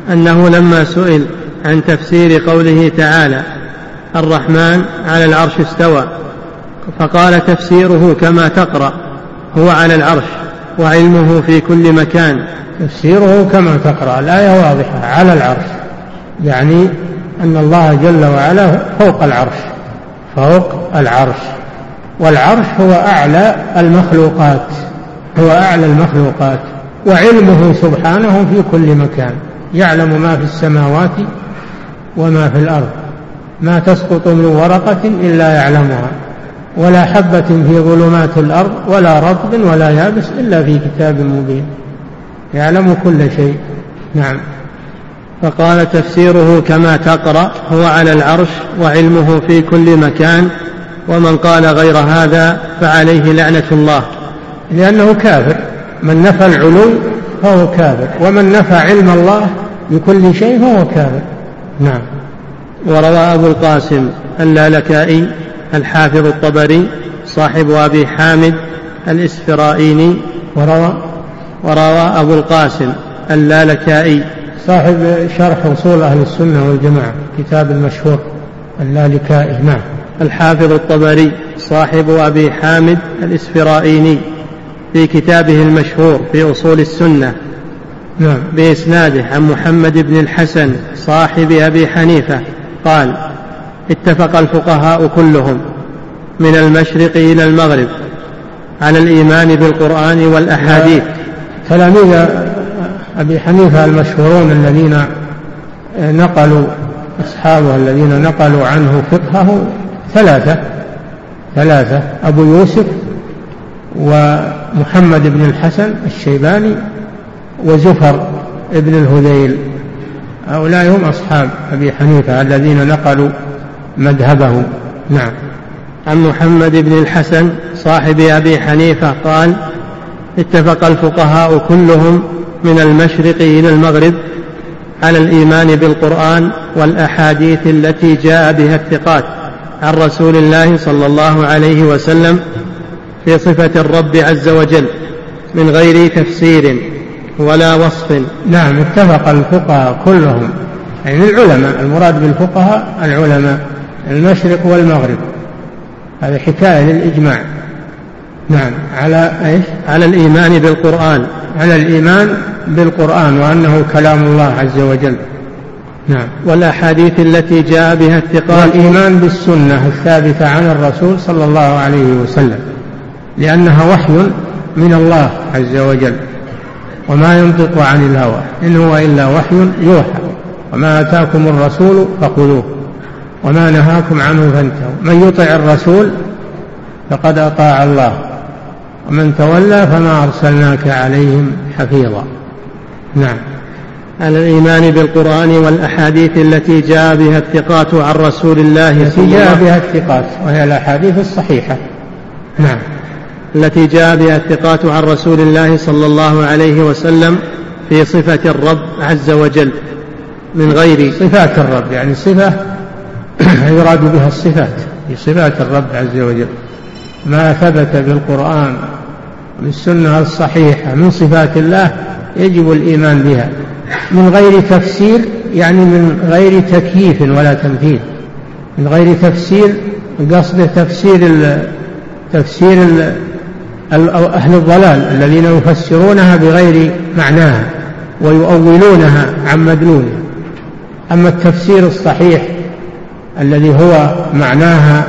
أنه لما سئل عن تفسير قوله تعالى الرحمن على العرش استوى فقال تفسيره كما تقرأ هو على العرش وعلمه في كل مكان. تفسيره كما تقرأ الآية واضحة، على العرش يعني أن الله جل وعلا فوق العرش، فوق العرش، والعرش هو أعلى المخلوقات، هو أعلى المخلوقات، وعلمه سبحانه في كل مكان، يعلم ما في السماوات وما في الأرض، ما تسقط من ورقة إلا يعلمها، ولا حبة في ظلمات الأرض ولا رطب ولا يابس إلا في كتاب مبين، يعلم كل شيء. نعم. فقال تفسيره كما تقرأ هو على العرش وعلمه في كل مكان، ومن قال غير هذا فعليه لعنة الله. لأنه كافر، من نفى العلو فهو كافر، ومن نفى علم الله بكل شيء فهو كافر. نعم. وروى أبو القاسم اللالكائي الحافظ الطبري صاحب أبي حامد الإسفرائيني وروى وروى أبو القاسم اللالكائي صاحب شرح أصول أهل السنة والجماعة كتاب المشهور اللالكائي. نعم. الحافظ الطبري صاحب أبي حامد الإسفرائيني في كتابه المشهور في أصول السنة نعم. بإسناده عن محمد بن الحسن صاحب أبي حنيفة قال اتفق الفقهاء كلهم من المشرق إلى المغرب على الإيمان بالقرآن والأحاديث. تلاميذ أبي حنيفة المشهورون الذين نقلوا أصحابه الذين نقلوا عنه فقهه ثلاثة ثلاثة أبو يوسف ومحمد بن الحسن الشيباني وزفر ابن الهذيل، هؤلاء هم أصحاب أبي حنيفة الذين نقلوا مذهبه. نعم. عن محمد بن الحسن صاحب أبي حنيفة قال اتفق الفقهاء كلهم من المشرق إلى المغرب على الإيمان بالقرآن والأحاديث التي جاء بها الثقات عن رسول الله صلى الله عليه وسلم في صفة الرب عز وجل من غير تفسير ولا وصف. نعم. اتفق الفقهاء كلهم، يعني العلماء، المراد بالفقهاء العلماء المشرق والمغرب، هذا حكاية للإجماع. نعم. على إيش؟ على الإيمان بالقرآن، على الإيمان بالقرآن وأنه كلام الله عز وجل. نعم. والأحاديث التي جاء بها الثقات، والإيمان بالسنة الثابتة عن الرسول صلى الله عليه وسلم، لأنها وحي من الله عز وجل، وما ينطق عن الهوى إن هو إلا وحي يوحى، وما آتاكم الرسول فخذوه وما نهاكم عنه فانتهوا، من يطع الرسول فقد أطاع الله ومن تولى فما أرسلناك عليهم حفيظا. نعم. على الإيمان بالقرآن والأحاديث التي جاء بها الثقات عن رسول الله التي جاء بها الثقات وهي الأحاديث الصحيحة. نعم. التي جاء بها الثقات عن رسول الله صلى الله عليه وسلم في صفة الرب عز وجل من غير صفات الرب، يعني صفة يراد بها الصفات، في صفات الرب عز وجل ما ثبت بالقرآن بالسنة الصحيحة من صفات الله يجب الإيمان بها من غير تفسير، يعني من غير تكييف ولا تمثيل، من غير تفسير، قصد تفسير ال تفسير ال أهل الضلال الذين يفسرونها بغير معناها ويؤولونها عن مدلولها. أما التفسير الصحيح الذي هو معناها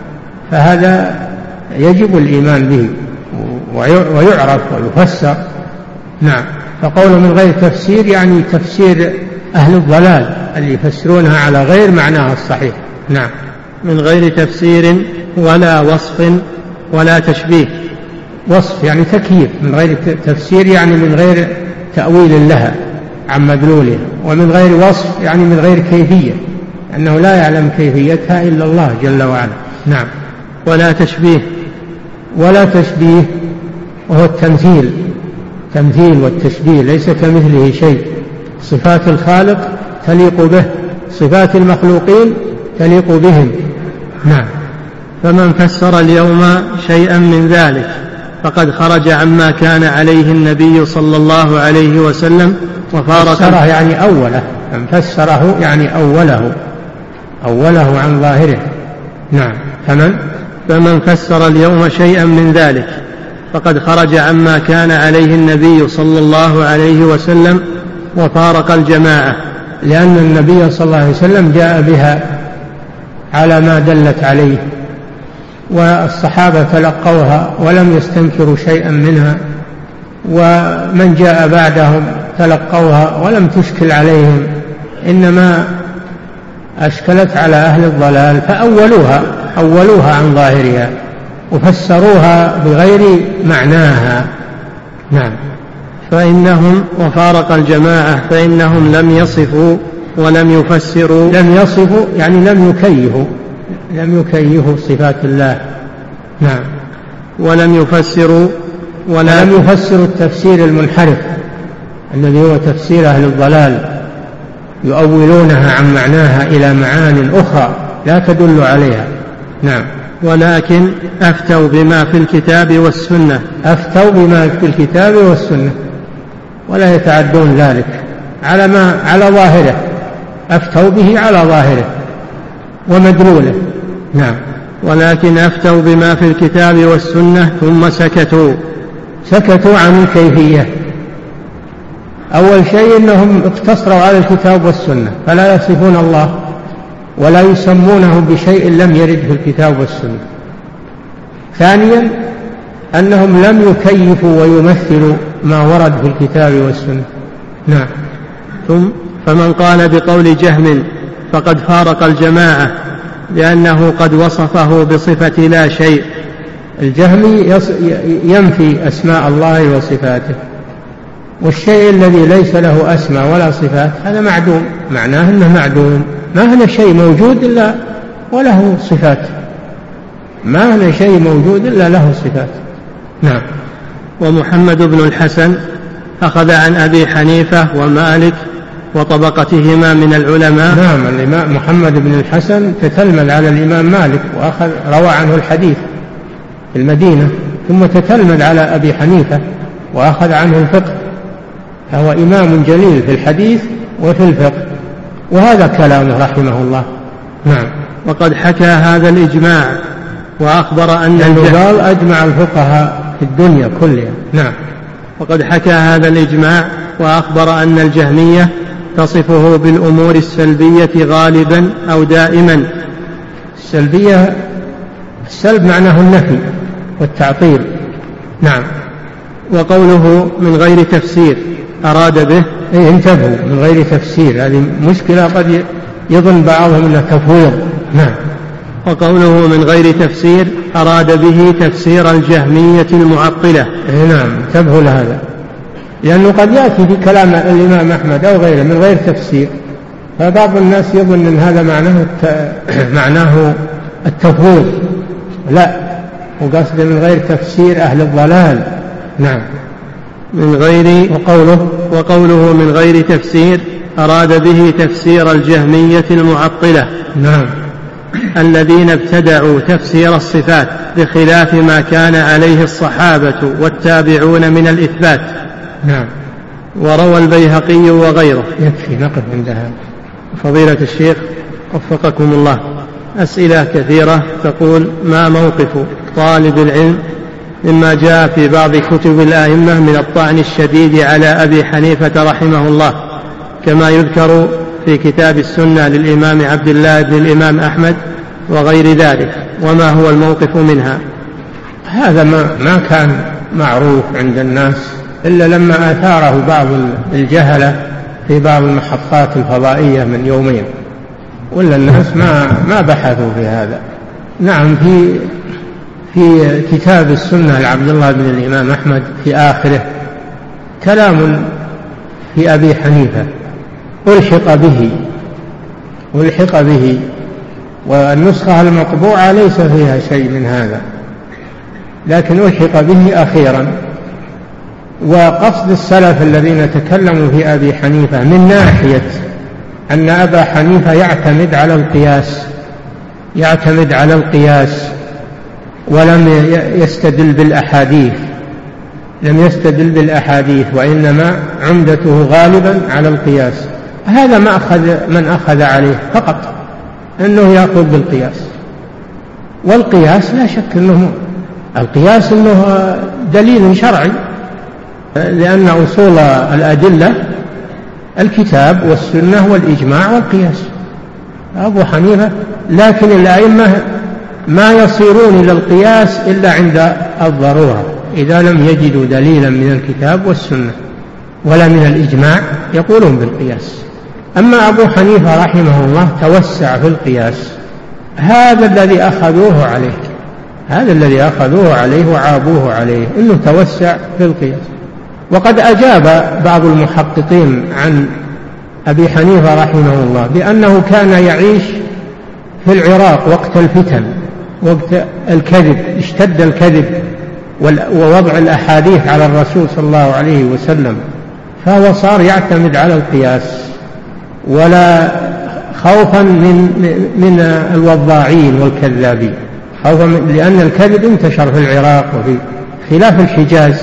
فهذا يجب الإيمان به ويعرف ويفسر. نعم. فقول من غير تفسير يعني تفسير أهل الضلال اللي يفسرونها على غير معناها الصحيح. نعم. من غير تفسير ولا وصف ولا تشبيه. وصف يعني تكييف، من غير تفسير يعني من غير تأويل لها عن مدلولها، ومن غير وصف يعني من غير كيفية، لأنه لا يعلم كيفيتها إلا الله جل وعلا. نعم. ولا تشبيه. ولا تشبيه وهو التمثيل، تمثيل والتشبيه ليس كمثله شيء، صفات الخالق تليق به، صفات المخلوقين تليق بهم. نعم. فمن فسر اليوم شيئا من ذلك فقد خرج عما كان عليه النبي صلى الله عليه وسلم وفارق. فسره يعني أوله، فسره يعني أوله أوله عن ظاهره. نعم. فمن فمن فسر اليوم شيئا من ذلك فقد خرج عما كان عليه النبي صلى الله عليه وسلم وفارق الجماعة، لأن النبي صلى الله عليه وسلم جاء بها على ما دلت عليه، والصحابة تلقوها ولم يستنكروا شيئا منها، ومن جاء بعدهم تلقوها ولم تشكل عليهم، إنما أشكلت على أهل الضلال فأولوها أولوها عن ظاهرها وفسروها بغير معناها. نعم. فإنهم وفارق الجماعة فإنهم لم يصفوا ولم يفسروا. لم يصفوا يعني لم يكيفوا لم يكيفوا صفات الله. نعم. ولم يفسروا ولا ولم يفسروا التفسير المنحرف الذي هو تفسير أهل الضلال، يؤولونها عن معناها إلى معان أخرى لا تدل عليها. نعم. ولكن أفتوا بما في الكتاب والسنة. أفتوا بما في الكتاب والسنة ولا يتعدون ذلك على ما على ظاهره، أفتوا به على ظاهره ومدلوله. نعم. ولكن أفتوا بما في الكتاب والسنة ثم سكتوا سكتوا عن الكيفية. أول شيء أنهم اقتصروا على الكتاب والسنة فلا يصفون الله ولا يسمونه بشيء لم يرد في الكتاب والسنة. ثانيا أنهم لم يكيفوا ويمثلوا ما ورد في الكتاب والسنة. نعم. ثم فمن قال بقول جهم فقد فارق الجماعة لأنه قد وصفه بصفة لا شيء. الجهمي ينفي أسماء الله وصفاته، والشيء الذي ليس له أسماء ولا صفات هذا معدوم، معناه أنه معدوم، ما هنا شيء موجود إلا وله صفات، ما هنا شيء موجود إلا له صفات. نعم. ومحمد بن الحسن أخذ عن أبي حنيفة ومالك وطبقتهما من العلماء. نعم. الإمام محمد بن الحسن تتلمذ على الإمام مالك وأخذ روى عنه الحديث في المدينة، ثم تتلمذ على أبي حنيفة وأخذ عنه الفقه، فهو إمام جليل في الحديث وفي الفقه، وهذا كلامه رحمه الله. نعم. وقد حكى هذا الإجماع وأخبر أن قال أجمع الفقهاء في الدنيا كلها. نعم. وقد حكى هذا الإجماع وأخبر أن الجهمية تصفه بالأمور السلبية غالبا أو دائما. السلبية السلب معناه النفي والتعطيل. نعم. وقوله من غير تفسير أراد به إيه انتبهوا من غير تفسير، هذه مشكلة قد يظن بعضهم أنه تفويض. نعم. وقوله من غير تفسير أراد به تفسير الجهمية المعطلة. إيه نعم انتبهوا لهذا، لأنه قد يأتي في كلام الإمام أحمد أو غيره من غير تفسير، فبعض الناس يظن أن هذا معناه معناه التفويض، لا، وقصد من غير تفسير أهل الضلال. نعم. من غير وقوله وقوله من غير تفسير أراد به تفسير الجهمية المعطلة. نعم. الذين ابتدعوا تفسير الصفات بخلاف ما كان عليه الصحابة والتابعون من الإثبات. نعم. وروى البيهقي وغيره. يكفي نقف عندها. فضيلة الشيخ وفقكم الله، أسئلة كثيرة تقول: ما موقف طالب العلم مما جاء في بعض كتب الآئمة من الطعن الشديد على أبي حنيفة رحمه الله، كما يذكر في كتاب السنة للإمام عبد الله بن الإمام أحمد وغير ذلك، وما هو الموقف منها؟ هذا ما, ما كان معروف عند الناس إلا لما أثاره بعض الجهلة في بعض المحطات الفضائية من يومين، ولا الناس ما, ما بحثوا في هذا. نعم. في في كتاب السنة لعبد الله بن الإمام أحمد في آخره كلام في أبي حنيفة ألحق به ألحق به والنسخة المطبوعة ليس فيها شيء من هذا، لكن ألحق به أخيرا. وقصد السلف الذين تكلموا في أبي حنيفة من ناحية أن أبا حنيفة يعتمد على القياس يعتمد على القياس ولم يستدل بالأحاديث لم يستدل بالأحاديث وإنما عمدته غالبا على القياس. هذا ما أخذ من أخذ عليه فقط أنه يأخذ بالقياس. والقياس لا شك أنه القياس أنه دليل شرعي، لأن أصول الأدلة الكتاب والسنة والإجماع والقياس. أبو حنيفة لكن الأئمة ما يصيرون إلى القياس إلا عند الضرورة، إذا لم يجدوا دليلا من الكتاب والسنة ولا من الإجماع يقولون بالقياس. أما أبو حنيفة رحمه الله توسع في القياس، هذا الذي أخذوه عليه هذا الذي أخذوه عليه وعابوه عليه أنه توسع في القياس. وقد أجاب بعض المحققين عن أبي حنيفة رحمه الله بأنه كان يعيش في العراق وقت الفتن، وقت الكذب، اشتد الكذب ووضع الأحاديث على الرسول صلى الله عليه وسلم، فهو صار يعتمد على القياس ولا خوفا من من الوضاعين والكذابين، خوفا لأن الكذب انتشر في العراق وفي خلاف الحجاز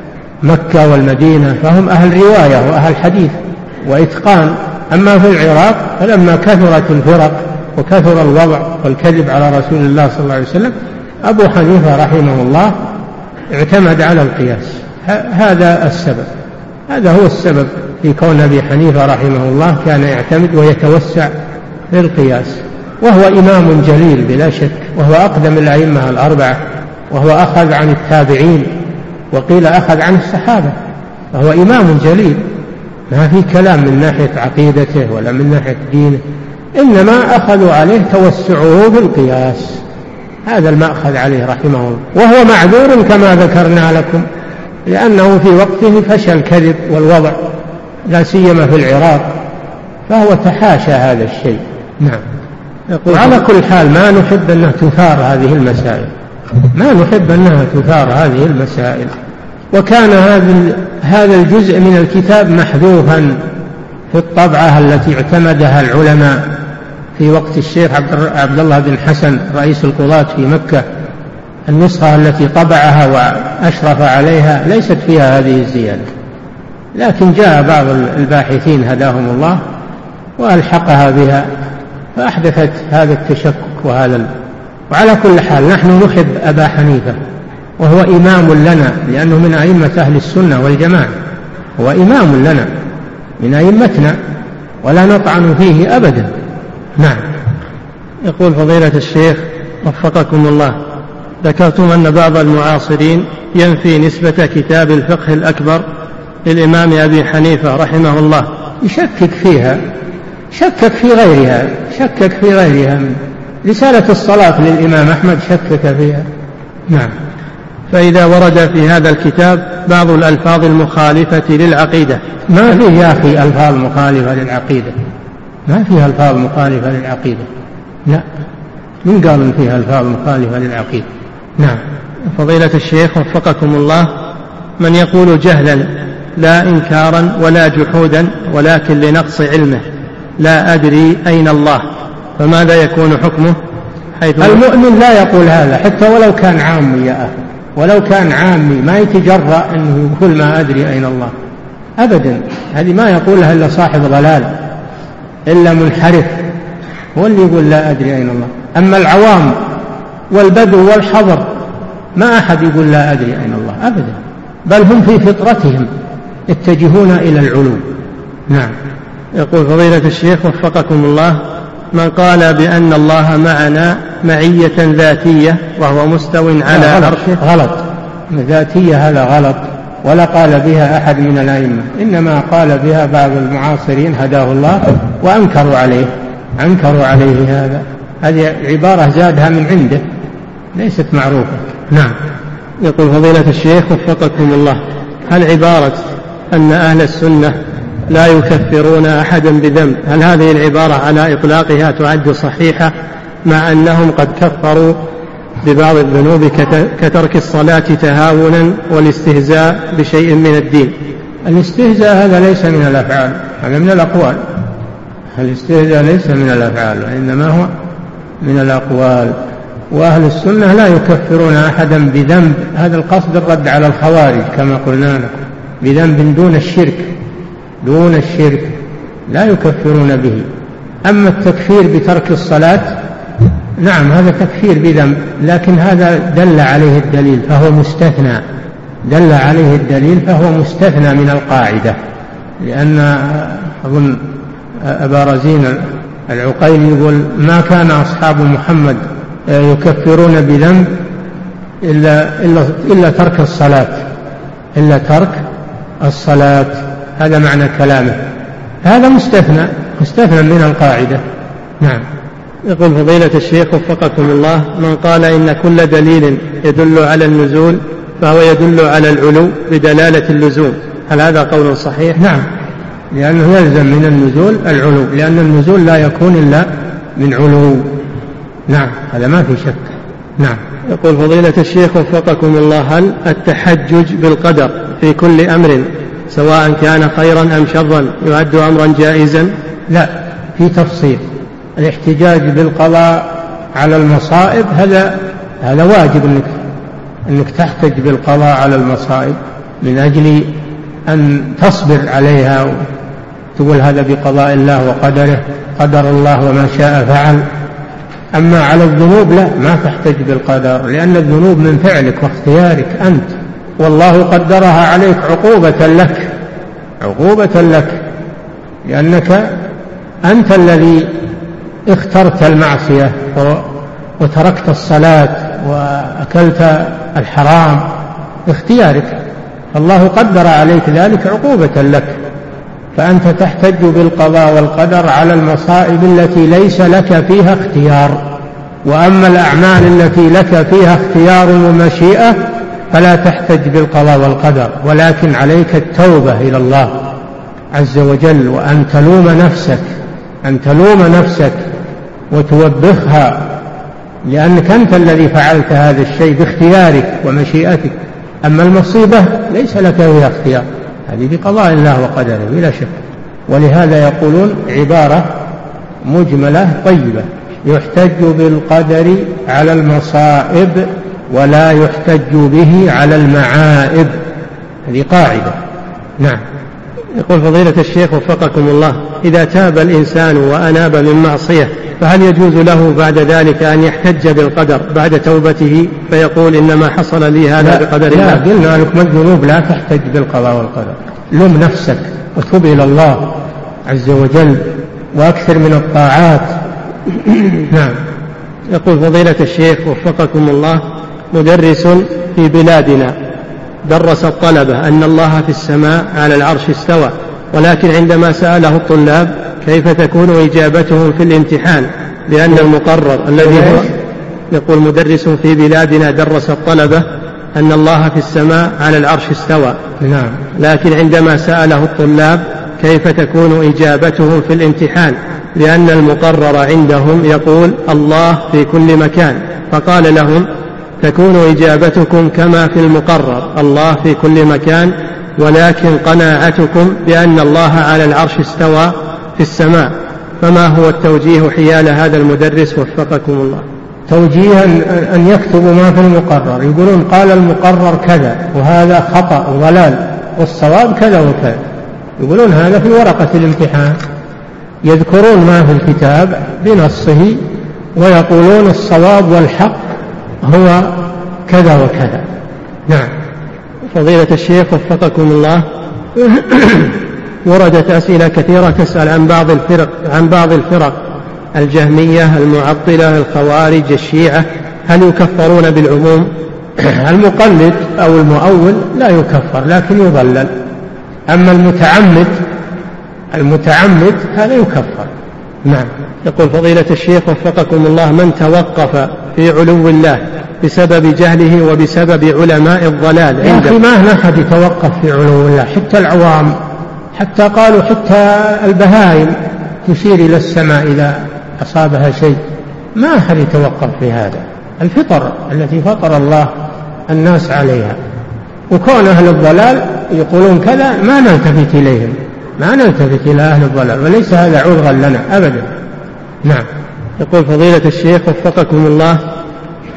مكة والمدينة، فهم أهل رواية وأهل حديث وإتقان. أما في العراق فلما كثرت الفرق وكثر الوضع والكذب على رسول الله صلى الله عليه وسلم، أبو حنيفة رحمه الله اعتمد على القياس. هذا السبب هذا هو السبب في كون أبي حنيفة رحمه الله كان يعتمد ويتوسع في القياس. وهو إمام جليل بلا شك، وهو أقدم الأئمة الأربعة، وهو أخذ عن التابعين وقيل أخذ عن الصحابة، فهو إمام جليل ما في كلام من ناحية عقيدته ولا من ناحية دينه، إنما أخذوا عليه توسعه في القياس. هذا المأخذ عليه رحمه الله، وهو معذور كما ذكرنا لكم، لأنه في وقته فشل الكذب والوضع لا سيما في العراق، فهو تحاشى هذا الشيء. نعم. وعلى كل حال ما نحب أنها تثار هذه المسائل ما نحب أنها تثار هذه المسائل. وكان هذا الجزء من الكتاب محذوفا في الطبعة التي اعتمدها العلماء في وقت الشيخ عبد الله بن حسن رئيس القضاة في مكة. النسخة التي طبعها وأشرف عليها ليست فيها هذه الزيادة، لكن جاء بعض الباحثين هداهم الله وألحقها بها فأحدثت هذا التشكك وهذا ال... وعلى كل حال نحن نحب أبا حنيفة، وهو إمام لنا لأنه من أئمة أهل السنة والجماعة، هو إمام لنا من أئمتنا ولا نطعن فيه أبدا. نعم. يقول فضيلة الشيخ وفقكم الله، ذكرتم أن بعض المعاصرين ينفي نسبة كتاب الفقه الأكبر للإمام أبي حنيفة رحمه الله، يشكك فيها، شكك في غيرها شكك في غيرها من رسالة الصلاة للإمام أحمد شكك فيها. نعم. فإذا ورد في هذا الكتاب بعض الألفاظ المخالفة للعقيدة. ما فيه يا أخي ألفاظ مخالفة للعقيدة، ما فيها ألفاظ مخالفة للعقيدة، لا، من قال إن فيها ألفاظ مخالفة للعقيدة. نعم. فضيلة الشيخ وفقكم الله، من يقول جهلا لا إنكارا ولا جحودا ولكن لنقص علمه لا أدري أين الله، فماذا يكون حكمه؟ حيث المؤمن لا يقول هذا حتى ولو كان عامي يا أخي، ولو كان عامي ما يتجرأ أنه يقول ما أدري أين الله أبدا. هذه ما يقولها إلا صاحب ضلال، إلا منحرف هو اللي يقول لا أدري أين الله. أما العوام والبدو والحضر ما أحد يقول لا أدري أين الله أبدا، بل هم في فطرتهم يتجهون إلى العلو. نعم. يقول فضيلة الشيخ وفقكم الله، من قال بأن الله معنا معية ذاتية وهو مستو على عرشه. غلط، ذاتية هذا غلط، ولا قال بها أحد من الأئمة، إنما قال بها بعض المعاصرين هداه الله وأنكروا عليه أنكروا عليه هذا. هذه عبارة زادها من عنده ليست معروفة. نعم. يقول فضيلة الشيخ وفقكم الله، هل عبارة أن أهل السنة لا يكفرون أحدا بذنب، هل هذه العبارة على إطلاقها تعد صحيحة مع أنهم قد كفروا ببعض الذنوب كترك الصلاة تهاونا والاستهزاء بشيء من الدين؟ الاستهزاء هذا ليس من الأفعال، هذا من الأقوال. الاستهزاء ليس من الأفعال وإنما هو من الأقوال. وأهل السنة لا يكفرون أحدا بذنب، هذا القصد الرد على الخوارج كما قلنا لكم، بذنب دون الشرك، دون الشرك لا يكفرون به. أما التكفير بترك الصلاة نعم هذا تكفير بذنب، لكن هذا دل عليه الدليل فهو مستثنى، دل عليه الدليل فهو مستثنى من القاعدة، لأن أظن أبا رزين العقيلي يقول ما كان أصحاب محمد يكفرون بذنب إلا, إلا, إلا ترك الصلاة، إلا ترك الصلاة، هذا معنى كلامه، هذا مستثنى مستثنى من القاعدة. نعم. يقول فضيلة الشيخ وفقكم الله: من قال إن كل دليل يدل على النزول فهو يدل على العلو بدلالة اللزوم، هل هذا قول صحيح؟ نعم، لأنه يلزم من النزول العلو، لأن النزول لا يكون إلا من علو. نعم هذا ما في شك. نعم. يقول فضيلة الشيخ وفقكم الله: هل التحجج بالقدر في كل أمر سواء كان خيرا أم شرا يعد أمرا جائزا؟ لا، في تفصيل. الاحتجاج بالقضاء على المصائب هذا هذا واجب، انك انك تحتج بالقضاء على المصائب من اجل ان تصبر عليها وتقول هذا بقضاء الله وقدره، قدر الله وما شاء فعل. اما على الذنوب لا، ما تحتج بالقدر، لان الذنوب من فعلك واختيارك انت، والله قدرها عليك عقوبة لك، عقوبة لك، لأنك أنت الذي اخترت المعصية وتركت الصلاة وأكلت الحرام باختيارك، الله قدر عليك ذلك عقوبة لك، فأنت تحتج بالقضاء والقدر على المصائب التي ليس لك فيها اختيار. وأما الأعمال التي لك فيها اختيار ومشيئة فلا تحتج بالقضاء والقدر، ولكن عليك التوبة إلى الله عز وجل، وأن تلوم نفسك، أن تلوم نفسك وتوبخها، لأنك أنت الذي فعلت هذا الشيء باختيارك ومشيئتك. أما المصيبة ليس لك فيها اختيار، هذه بقضاء الله وقدره بلا شك. ولهذا يقولون عبارة مجملة طيبة: يحتج بالقدر على المصائب ولا يحتج به على المعائب، هذه قاعدة. نعم. يقول فضيلة الشيخ وفقكم الله: إذا تاب الإنسان وأناب من معصية فهل يجوز له بعد ذلك أن يحتج بالقدر بعد توبته فيقول إنما حصل لي هذا بقدر الله؟ لا، قلنا لكم الذنوب لا تحتج بالقضاء والقدر، لم نفسك وتوب إلى الله عز وجل وأكثر من الطاعات. نعم. يقول فضيلة الشيخ وفقكم الله: مدرس في بلادنا درس الطلبة أن الله في السماء على العرش استوى، ولكن عندما سأله الطلاب كيف تكون إجابتهم في الامتحان لأن المقرر الذي هو، يقول مدرس في بلادنا درس الطلبة أن الله في السماء على العرش استوى، نعم، لكن عندما سأله الطلاب كيف تكون إجابتهم في الامتحان لأن المقرر عندهم يقول الله في كل مكان، فقال لهم تكون إجابتكم كما في المقرر الله في كل مكان، ولكن قناعتكم بأن الله على العرش استوى في السماء، فما هو التوجيه حيال هذا المدرس وفقكم الله؟ توجيها أن يكتبوا ما في المقرر، يقولون قال المقرر كذا وهذا خطأ وضلال والصواب كذا وكذا، يقولون هذا في ورقة الامتحان، يذكرون ما في الكتاب بنصه ويقولون الصواب والحق هو كذا وكذا. نعم. فضيلة الشيخ وفقكم الله، وردت أسئلة كثيرة تسأل عن بعض الفرق عن بعض الفرق الجهمية المعطلة الخوارج الشيعة، هل يكفرون بالعموم؟ المقلد أو المؤول لا يكفر لكن يضلل، أما المتعمد المتعمد هذا يكفر. نعم. يقول فضيلة الشيخ وفقكم الله: من توقف في علو الله بسبب جهله وبسبب علماء الضلال يا أخي ما أحد يتوقف في علو الله، حتى العوام، حتى قالوا حتى البهائم تشير إلى السماء إذا أصابها شيء، ما أحد يتوقف في هذا، الفطر التي فطر الله الناس عليها، وكون أهل الضلال يقولون كذا ما نلتفت إليهم، ما نلتفت إلى أهل الضلال، وليس هذا عذرا لنا أبدا. نعم. يقول فضيلة الشيخ وفقكم الله: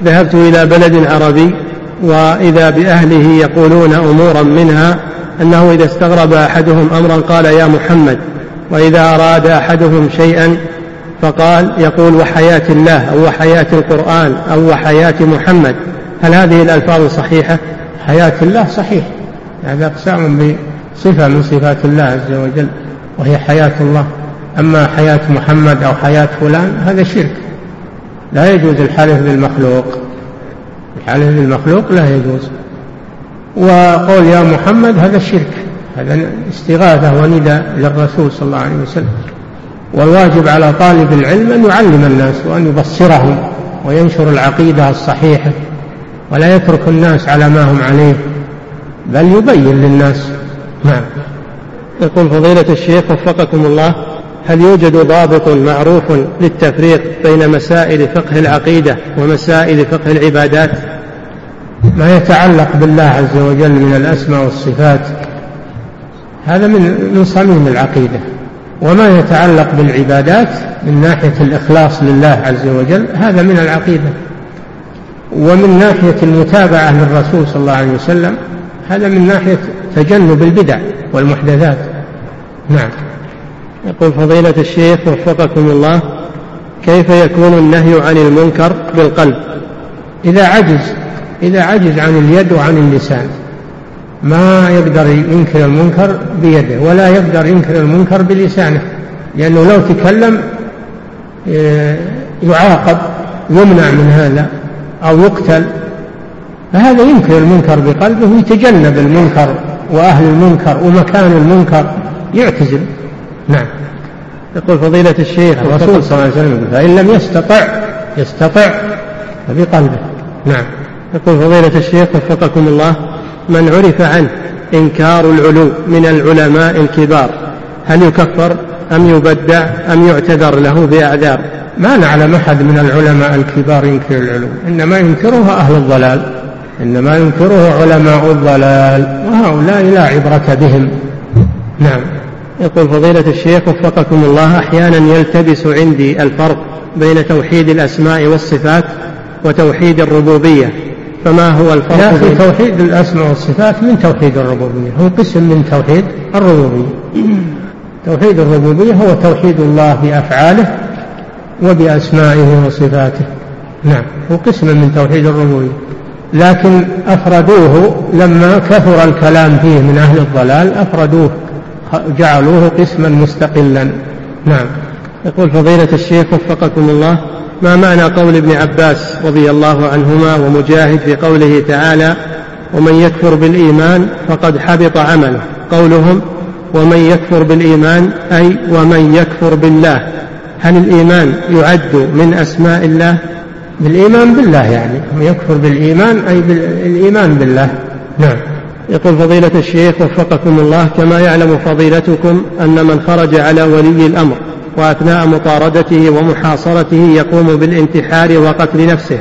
ذهبت إلى بلد عربي وإذا بأهله يقولون أمورا منها أنه إذا استغرب أحدهم أمرا قال يا محمد، وإذا أراد أحدهم شيئا فقال يقول وحياة الله أو وحياة القرآن أو وحياة محمد. هل هذه الألفاظ صحيحة؟ حياة الله صحيح، هذا أقسام بصفة من صفات الله عز وجل وهي حياة الله. أما حياة محمد أو حياة فلان هذا شرك، لا يجوز الحلف بالمخلوق، الحلف بالمخلوق لا يجوز. وقول يا محمد هذا شرك، هذا استغاثة ونداء للرسول صلى الله عليه وسلم. والواجب على طالب العلم أن يعلم الناس وأن يبصرهم وينشر العقيدة الصحيحة، ولا يترك الناس على ما هم عليه، بل يبين للناس. نعم. يقول فضيلة الشيخ وفقكم الله، هل يوجد ضابط معروف للتفريق بين مسائل فقه العقيدة ومسائل فقه العبادات؟ ما يتعلق بالله عز وجل من الأسماء والصفات هذا من من صميم العقيدة، وما يتعلق بالعبادات من ناحية الإخلاص لله عز وجل هذا من العقيدة، ومن ناحية المتابعة للرسول صلى الله عليه وسلم هذا من ناحية تجنب البدع والمحدثات. نعم. يقول فضيلة الشيخ وفقكم الله، كيف يكون النهي عن المنكر بالقلب؟ إذا عجز إذا عجز عن اليد وعن اللسان، ما يقدر ينكر المنكر بيده ولا يقدر ينكر المنكر بلسانه، لأنه لو تكلم يعاقب يمنع من هذا أو يقتل، فهذا ينكر المنكر بقلبه ويتجنب المنكر وأهل المنكر ومكان المنكر يعتزل. نعم. يقول فضيلة الشيخ الرسول صلى الله عليه وسلم فإن لم يستطع يستطع فبقلبه. نعم. يقول فضيلة الشيخ وفقكم الله، من عرف عنه إنكار العلو من العلماء الكبار هل يكفر أم يبدع أم يعتذر له بأعذار؟ ما نعلم أحد من العلماء الكبار ينكر العلو، إنما ينكره أهل الضلال، إنما ينكره علماء الضلال، وهؤلاء لا عبرة بهم. نعم. يقول فضيلة الشيخ وفقكم الله، أحيانا يلتبس عندي الفرق بين توحيد الأسماء والصفات وتوحيد الربوبية، فما هو الفرق؟ يا أخي توحيد الأسماء والصفات من توحيد الربوبية، هو قسم من توحيد الربوبية. توحيد الربوبية هو توحيد الله بأفعاله وبأسمائه وصفاته. نعم. هو قسم من توحيد الربوبية، لكن أفردوه لما كثر الكلام فيه من أهل الضلال، أفردوه جعلوه قسما مستقلا. نعم. يقول فضيلة الشيخ وفقكم الله، ما معنى قول ابن عباس رضي الله عنهما ومجاهد في قوله تعالى ومن يكفر بالإيمان فقد حبط عمله؟ قولهم ومن يكفر بالإيمان أي ومن يكفر بالله، هل الإيمان يعد من أسماء الله؟ بالإيمان بالله يعني يكفر بالإيمان أي بالإيمان بالله. نعم. يقول فضيلة الشيخ وفقكم الله، كما يعلم فضيلتكم أن من خرج على ولي الأمر وأثناء مطاردته ومحاصرته يقوم بالانتحار وقتل نفسه،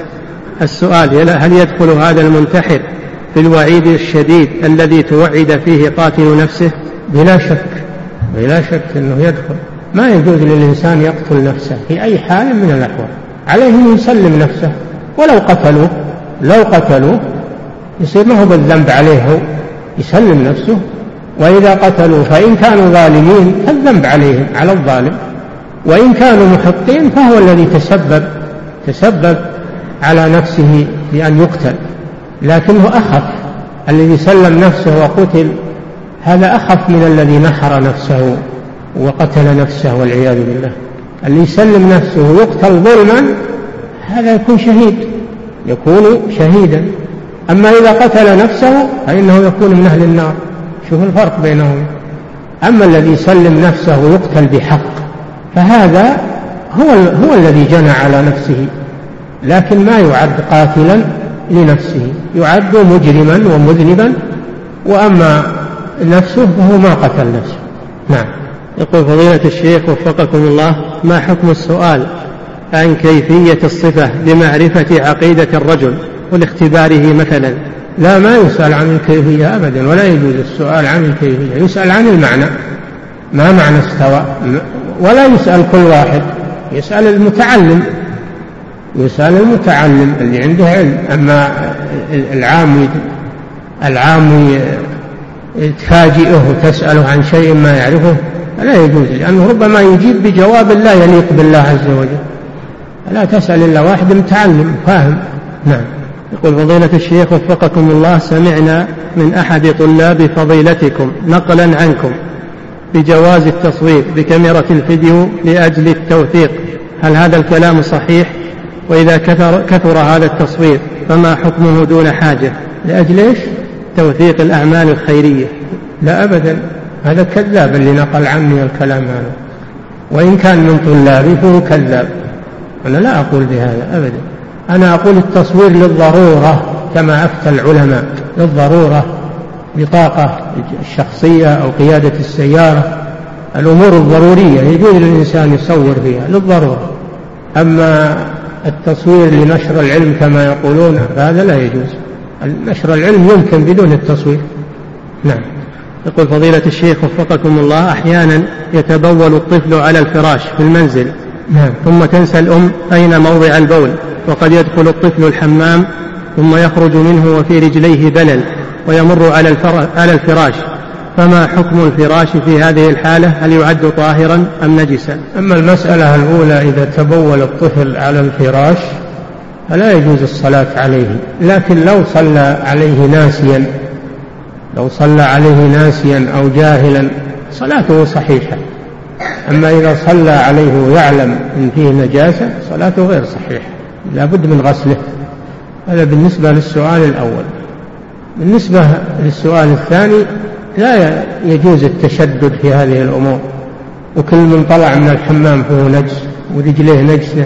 السؤال هل يدخل هذا المنتحر في الوعيد الشديد الذي توعد فيه قاتل نفسه؟ بلا شك بلا شك أنه يدخل. ما يجوز للإنسان يقتل نفسه في أي حال من الأحوال، عليه أن يسلم نفسه، ولو قتلوه لو قتلوه يصير ما هو بالذنب عليه، يسلم نفسه. وإذا قتلوا فإن كانوا ظالمين فالذنب عليهم على الظالم، وإن كانوا محقين فهو الذي تسبب تسبب على نفسه بأن يقتل، لكنه أخف. الذي سلم نفسه وقتل هذا أخف من الذي نحر نفسه وقتل نفسه والعياذ بالله. اللي يسلم نفسه ويقتل ظلما هذا يكون شهيد، يكون شهيدا. أما إذا قتل نفسه فإنه يكون من أهل النار. شوف الفرق بينهم. أما الذي يسلم نفسه ويقتل بحق فهذا هو, هو الذي جنى على نفسه، لكن ما يعد قاتلا لنفسه، يعد مجرما ومذنبا، وأما نفسه فهو ما قتل نفسه. نعم. يقول فضيلة الشيخ وفقكم الله، ما حكم السؤال عن كيفية الصفة لمعرفة عقيدة الرجل والاختباره مثلا؟ لا، ما يسأل عن الكيفية أبدا، ولا يجوز السؤال عن الكيفية، يسأل عن المعنى. ما معنى استوى؟ ولا يسأل كل واحد، يسأل المتعلم يسأل المتعلم اللي عنده علم. أما العام العام تفاجئه وتسأله عن شيء ما يعرفه لا يجوز، لأنه ربما يجيب بجواب لا يليق بالله عز وجل. لا تسأل إلا واحد متعلم فاهم. نعم. يقول فضيلة الشيخ وفقكم الله، سمعنا من أحد طلاب فضيلتكم نقلا عنكم بجواز التصوير بكاميرا الفيديو لأجل التوثيق، هل هذا الكلام صحيح؟ وإذا كثر, كثر هذا التصوير فما حكمه دون حاجة؟ لأجل إيش؟ توثيق الأعمال الخيرية. لا أبدا، هذا كذاب اللي نقل عني الكلام هذا، وإن كان من طلابي فهو كذاب. أنا لا أقول بهذا أبدا، أنا أقول التصوير للضرورة كما أفتى العلماء، للضرورة، بطاقة الشخصية أو قيادة السيارة، الأمور الضرورية يجوز للإنسان يصور فيها للضرورة. أما التصوير لنشر العلم كما يقولون هذا لا يجوز. نشر العلم يمكن بدون التصوير. نعم. يقول فضيلة الشيخ وفقكم الله، أحيانا يتبول الطفل على الفراش في المنزل. نعم. ثم تنسى الأم أين موضع البول، وقد يدخل الطفل الحمام ثم يخرج منه وفي رجليه بلل ويمر على, على الفراش، فما حكم الفراش في هذه الحالة؟ هل يعد طاهرا أم نجسا؟ أما المسألة الأولى، إذا تبول الطفل على الفراش فلا يجوز الصلاة عليه، لكن لو صلى عليه ناسيا لو صلى عليه ناسيا أو جاهلا صلاته صحيحة. أما إذا صلى عليه ويعلم إن فيه نجاسة صلاته غير صحيحة، لا بد من غسله. هذا بالنسبة للسؤال الأول. بالنسبة للسؤال الثاني، لا يجوز التشدد في هذه الأمور، وكل من طلع من الحمام فهو نجس ورجليه نجسة،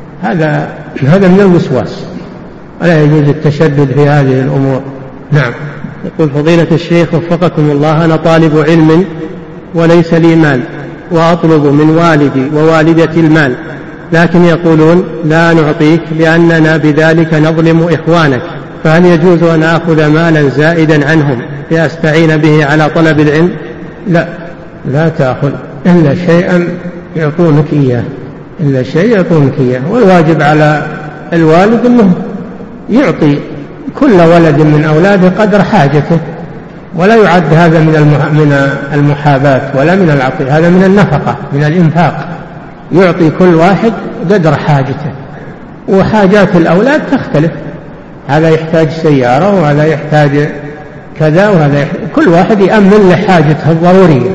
هذا هذا من الوسواس، ولا يجوز التشدد في هذه الأمور. نعم. يقول فضيلة الشيخ وفقكم الله، أنا طالب علم وليس لي مال، وأطلب من والدي ووالدتي المال، لكن يقولون لا نعطيك لأننا بذلك نظلم إخوانك، فهل يجوز أن أخذ مالا زائدا عنهم لأستعين به على طلب العلم؟ لا، لا تأخذ إلا شيئا يعطونك إياه، إلا شيء يعطونك إياه. والواجب على الوالد أنه يعطي كل ولد من أولاده قدر حاجته، ولا يعد هذا من المحاباة ولا من العطية، هذا من النفقة، من الإنفاق. يعطي كل واحد قدر حاجته، وحاجات الأولاد تختلف، هذا يحتاج سيارة وهذا يحتاج كذا وهذا يحتاج، كل واحد يأمن له حاجته الضرورية،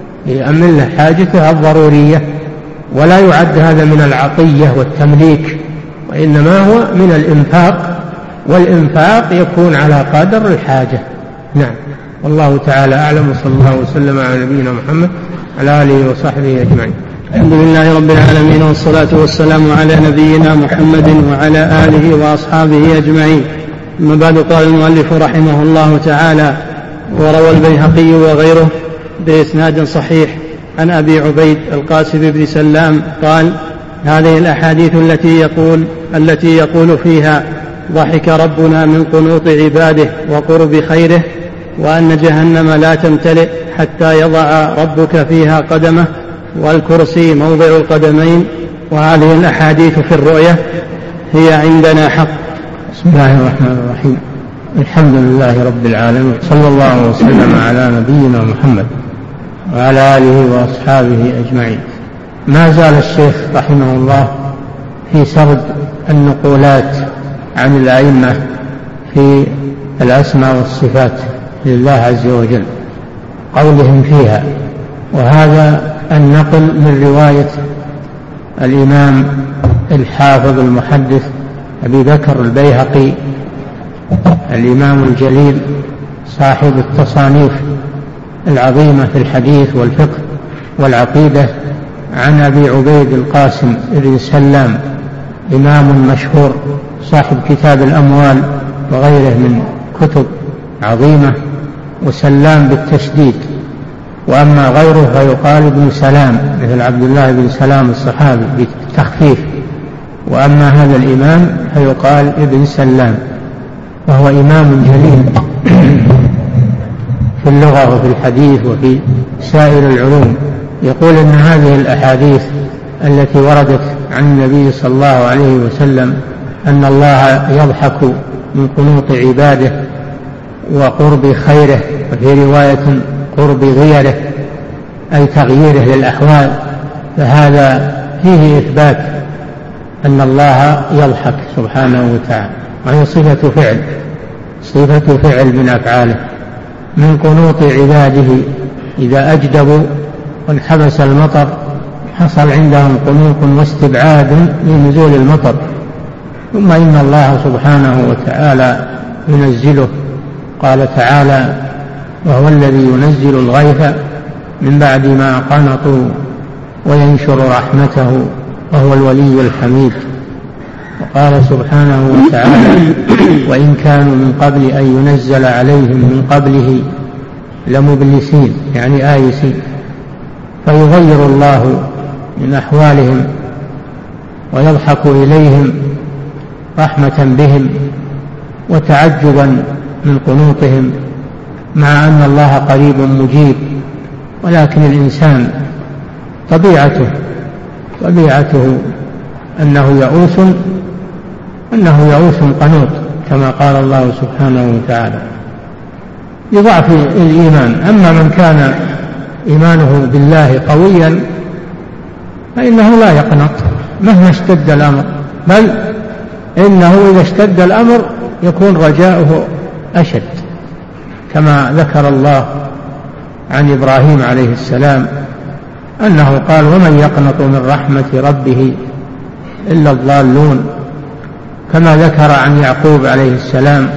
يأمن له حاجته الضرورية، ولا يعد هذا من العطية والتمليك، وإنما هو من الإنفاق، والإنفاق يكون على قدر الحاجة. نعم. والله تعالى أعلم، وصلى الله وسلم على نبينا محمد على آله وصحبه أجمعين. الحمد لله رب العالمين، والصلاة والسلام على نبينا محمد وعلى آله وأصحابه أجمعين. أما بعد، قال المؤلف رحمه الله تعالى: وروى البيهقي وغيره بإسناد صحيح عن أبي عبيد القاسم بن سلام قال: هذه الأحاديث التي يقول التي يقول فيها ضحك ربنا من قنوط عباده وقرب خيره، وأن جهنم لا تمتلئ حتى يضع ربك فيها قدمه، والكرسي موضع القدمين، وهذه الأحاديث في الرؤية هي عندنا حق. بسم الله الرحمن الرحيم. الحمد لله رب العالمين، صلى الله وسلم على نبينا محمد وعلى آله وأصحابه أجمعين. ما زال الشيخ رحمه الله في سرد النقولات عن الأئمة في الأسماء والصفات لله عز وجل، قولهم فيها. وهذا النقل من رواية الإمام الحافظ المحدث أبي بكر البيهقي، الإمام الجليل صاحب التصانيف العظيمة في الحديث والفقه والعقيدة، عن أبي عبيد القاسم بن سلام، إمام مشهور صاحب كتاب الأموال وغيره من كتب عظيمة، وسلام بالتشديد. وأما غيره فيقال ابن سلام، مثل عبد الله بن سلام الصحابي بالتخفيف. وأما هذا الإمام فيقال ابن سلام، وهو إمام جليل في اللغة وفي الحديث وفي سائر العلوم. يقول إن هذه الأحاديث التي وردت عن النبي صلى الله عليه وسلم أن الله يضحك من قنوط عباده وقرب خيره، وفي رواية قرب غيره أي تغييره للأحوال، فهذا فيه إثبات أن الله يضحك سبحانه وتعالى، وهي صفة فعل صفة فعل من أفعاله. من قنوط عباده إذا أجدبوا وانحبس المطر حصل عندهم قنوط واستبعاد لنزول المطر، ثم إن الله سبحانه وتعالى ينزله. قال تعالى: وهو الذي ينزل الغيث من بعد ما قنطوا وينشر رحمته وهو الولي الحميد. وقال سبحانه وتعالى: وإن كانوا من قبل أن ينزل عليهم من قبله لمبلسين، يعني آيسين. فيغير الله من أحوالهم ويضحك إليهم رحمة بهم وتعجبا من قنوطهم، مع أن الله قريب مجيب، ولكن الإنسان طبيعته طبيعته أنه يئوس أنه يئوس قنوط، كما قال الله سبحانه وتعالى، لضعف الإيمان. أما من كان إيمانه بالله قويا فإنه لا يقنط مهما اشتد الأمر، بل إنه إذا اشتد الأمر يكون رجاؤه أشد، كما ذكر الله عن إبراهيم عليه السلام أنه قال: ومن يقنط من رحمة ربه إلا الضالون. كما ذكر عن يعقوب عليه السلام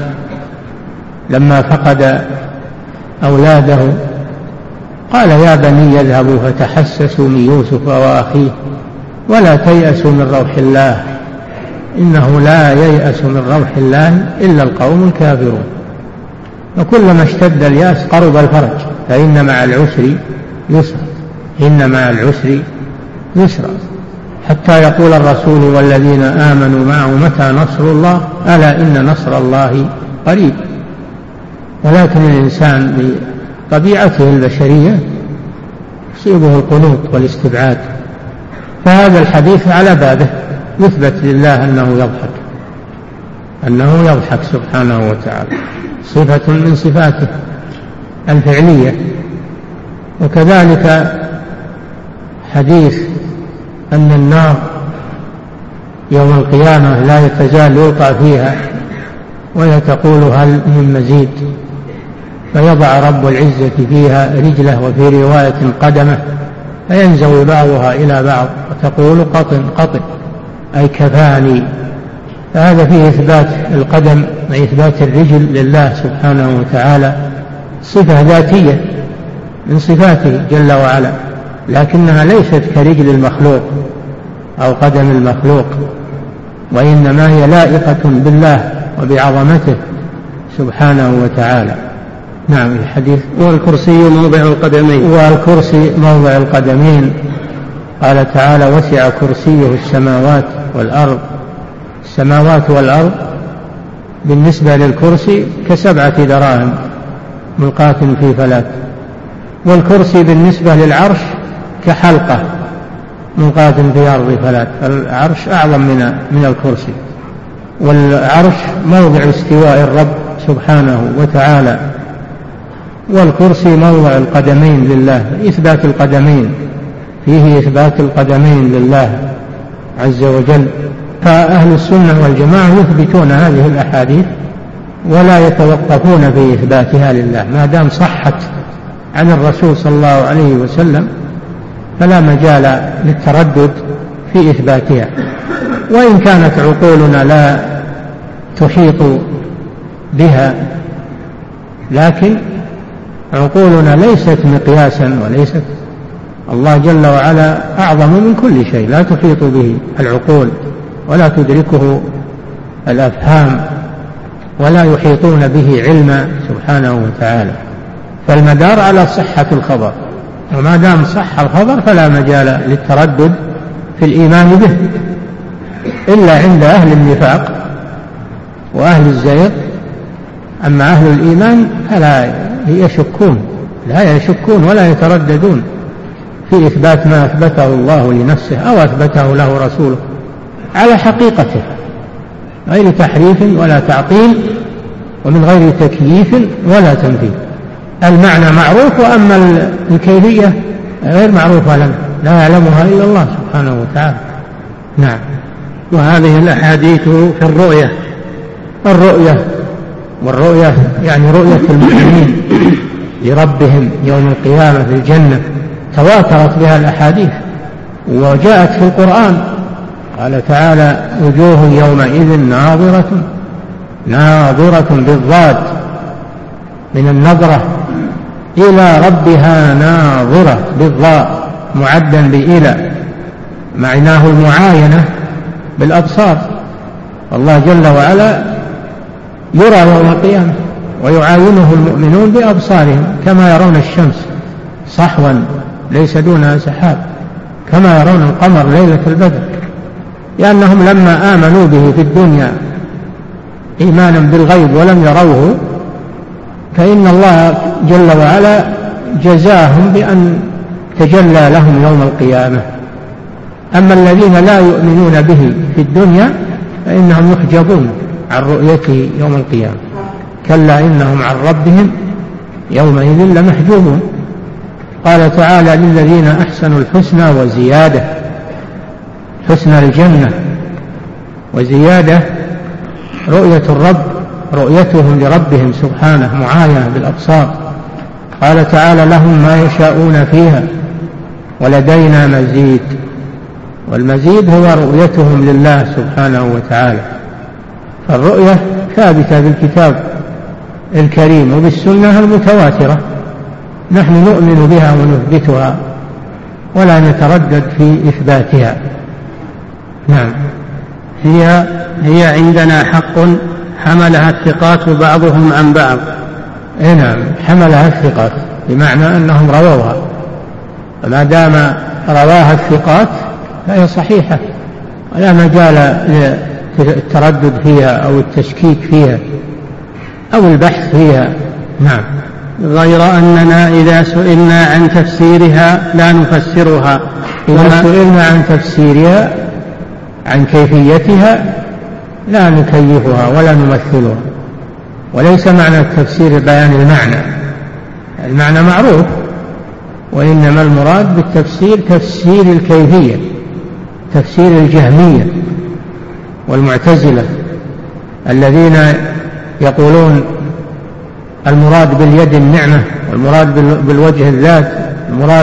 لما فقد أولاده قال: يا بني يذهبوا فتحسسوا من يوسف وأخيه ولا تيأسوا من روح الله إنه لا ييأس من روح الله إلا القوم الكافرون. وكلما اشتد اليأس قرب الفرج، فإن مع العسر يسرا إن مع العسر يسرا، حتى يقول الرسول والذين آمنوا معه: متى نصر الله؟ ألا إن نصر الله قريب. ولكن الإنسان بطبيعته البشرية يصيبه القنوط والاستبعاد، فهذا الحديث على بابه يثبت لله أنه يضحك أنه يضحك سبحانه وتعالى، صفة من صفاته الفعلية. وكذلك حديث أن النار يوم القيامة لا يتزال يلقى فيها وهي تقول: هل من مزيد؟ فيضع رب العزة فيها رجله، وفي رواية قدمه، فينزوي بعضها إلى بعض وتقول: قطن قطن، أي كفاني. فهذا فيه إثبات القدم وإثبات الرجل لله سبحانه وتعالى، صفة ذاتية من صفاته جل وعلا، لكنها ليست كرجل المخلوق أو قدم المخلوق، وإنما هي لائقة بالله وبعظمته سبحانه وتعالى. نعم. الحديث: والكرسي موضع القدمين. والكرسي موضع القدمين. قال تعالى: وسع كرسيه السماوات والأرض. السماوات والأرض بالنسبة للكرسي كسبعة دراهم ملقاة في فلات، والكرسي بالنسبة للعرش كحلقة ملقاة في أرض فلات، العرش أعظم من من الكرسي. والعرش موضع استواء الرب سبحانه وتعالى، والكرسي موضع القدمين لله، إثبات القدمين فيه إثبات القدمين لله عز وجل. فأهل السنة والجماعة يثبتون هذه الأحاديث ولا يتوقفون في إثباتها لله، ما دام صحت عن الرسول صلى الله عليه وسلم فلا مجال للتردد في إثباتها. وإن كانت عقولنا لا تحيط بها، لكن عقولنا ليست مقياسا، وليست الله جل وعلا أعظم من كل شيء، لا تحيط به العقول ولا تدركه الأفهام ولا يحيطون به علما سبحانه وتعالى. فالمدار على صحة الخبر، وما دام صح الخبر فلا مجال للتردد في الإيمان به، إلا عند أهل النفاق وأهل الزيغ. أما أهل الإيمان فلا يشكون لا يشكون ولا يترددون في إثبات ما أثبته الله لنفسه أو أثبته له رسوله على حقيقته غير تحريف ولا تعطيل ومن غير تكييف ولا تمثيل. المعنى معروف، وأما الكيفية غير معروفة لنا، لا يعلمها إلا الله سبحانه وتعالى. نعم. وهذه الأحاديث في الرؤية الرؤية والرؤية يعني رؤية المؤمنين لربهم يوم القيامة في الجنة تواترت بها الأحاديث وجاءت في القرآن. قال تعالى: وجوه يومئذ ناظرة ناظرة بالضاد من النظرة إلى ربها ناظرة بالضاء معدا بإلى، معناه المعاينة بالأبصار. الله جل وعلا يرى يوم القيامة ويعاينه المؤمنون بأبصارهم كما يرون الشمس صحوا ليس دونها سحاب، كما يرون القمر ليلة البدر، لأنهم لما آمنوا به في الدنيا إيمانا بالغيب ولم يروه، فإن الله جل وعلا جزاهم بأن تجلى لهم يوم القيامة. أما الذين لا يؤمنون به في الدنيا فإنهم يحجبون عن رؤيته يوم القيامة. كلا إنهم عن ربهم يومئذ لمحجوبون. قال تعالى: للذين أحسنوا الحسنى وزيادة، حسن الجنة وزيادة رؤية الرب، رؤيتهم لربهم سبحانه معاينة بالأبصار. قال تعالى: لهم ما يشاءون فيها ولدينا مزيد. والمزيد هو رؤيتهم لله سبحانه وتعالى. فالرؤية ثابتة بالكتاب الكريم وبالسنة المتواترة، نحن نؤمن بها ونثبتها ولا نتردد في إثباتها. نعم. هي هي عندنا حق حملها الثقات بعضهم عن بعض. إيه نعم، حملها الثقات بمعنى أنهم رووها، فما دام رواها الثقات فهي صحيحة ولا مجال للتردد فيها أو التشكيك فيها أو البحث فيها. نعم. غير أننا إذا سئلنا عن تفسيرها لا نفسرها. إذا سئلنا عن تفسيرها عن كيفيتها لا نكيفها ولا نمثلها. وليس معنى التفسير بيان المعنى، المعنى معروف، وإنما المراد بالتفسير تفسير الكيفية، تفسير الجهمية والمعتزلة الذين يقولون المراد باليد النعمة، والمراد بالوجه الذات، المراد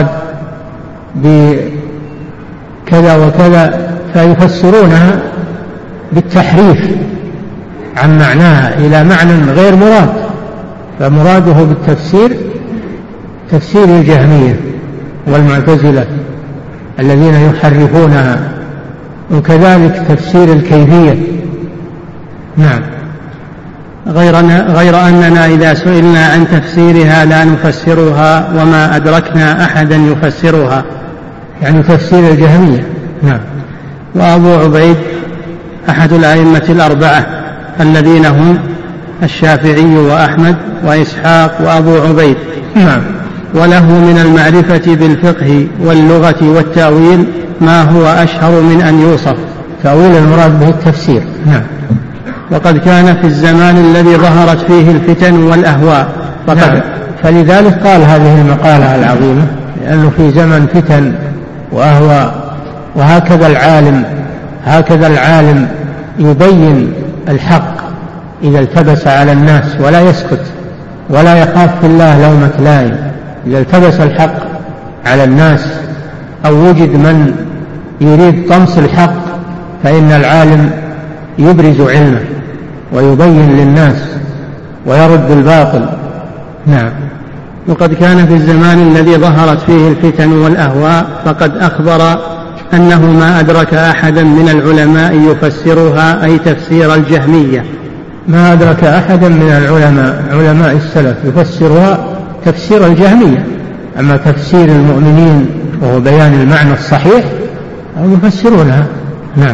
بكذا وكذا، فيفسرونها بالتحريف عن معناها إلى معنى غير مراد. فمراده بالتفسير تفسير الجهمية والمعتزلة الذين يحرفونها، وكذلك تفسير الكيفية. نعم. غير, غير أننا إذا سئلنا عن تفسيرها لا نفسرها وما أدركنا أحدا يفسرها، يعني تفسير الجهمية. نعم. وأبو عبيد أحد الأئمة الأربعة الذين هم الشافعي وأحمد وإسحاق وأبو عبيد. نعم. وله من المعرفة بالفقه واللغة والتأويل ما هو أشهر من أن يوصف. تأويل المراد به التفسير. نعم. وقد كان في الزمان الذي ظهرت فيه الفتن والأهواء. نعم. فلذلك قال هذه المقالة العظيمة، لأنه في زمن فتن وأهواء، وهكذا العالم هكذا العالم يبين الحق إذا التبس على الناس ولا يسكت ولا يخاف في الله لومة لائم. إذا التبس الحق على الناس أو وجد من يريد طمس الحق فإن العالم يبرز علمه ويبين للناس ويرد الباطل. نعم. وقد كان في الزمان الذي ظهرت فيه الفتن والأهواء فقد أخبر أنه ما أدرك أحدا من العلماء يفسرها، أي تفسير الجهمية. ما أدرك أحدا من العلماء علماء السلف يفسرها تفسير الجهمية. أما تفسير المؤمنين وهو بيان المعنى الصحيح أو يفسرونها. نعم.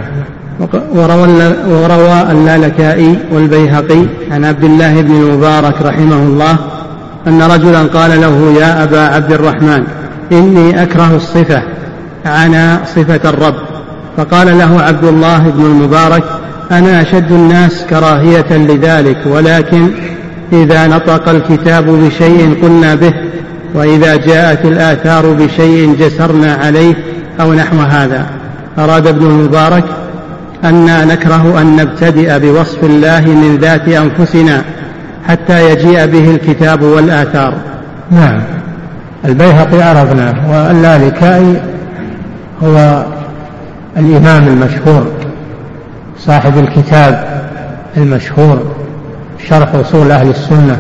وروى اللالكائي والبيهقي عن عبد الله بن المبارك رحمه الله أن رجلا قال له: يا أبا عبد الرحمن، إني أكره الصفة، عن صفة الرب. فقال له عبد الله بن المبارك: أنا أشد الناس كراهية لذلك، ولكن إذا نطق الكتاب بشيء قلنا به، وإذا جاءت الآثار بشيء جسرنا عليه، أو نحو هذا. أراد ابن المبارك أن نكره أن نبتدئ بوصف الله من ذات أنفسنا حتى يجيء به الكتاب والآثار. نعم. البيهقي عرفناه، واللالكائي هو الإمام المشهور صاحب الكتاب المشهور شرح أصول أهل السنة،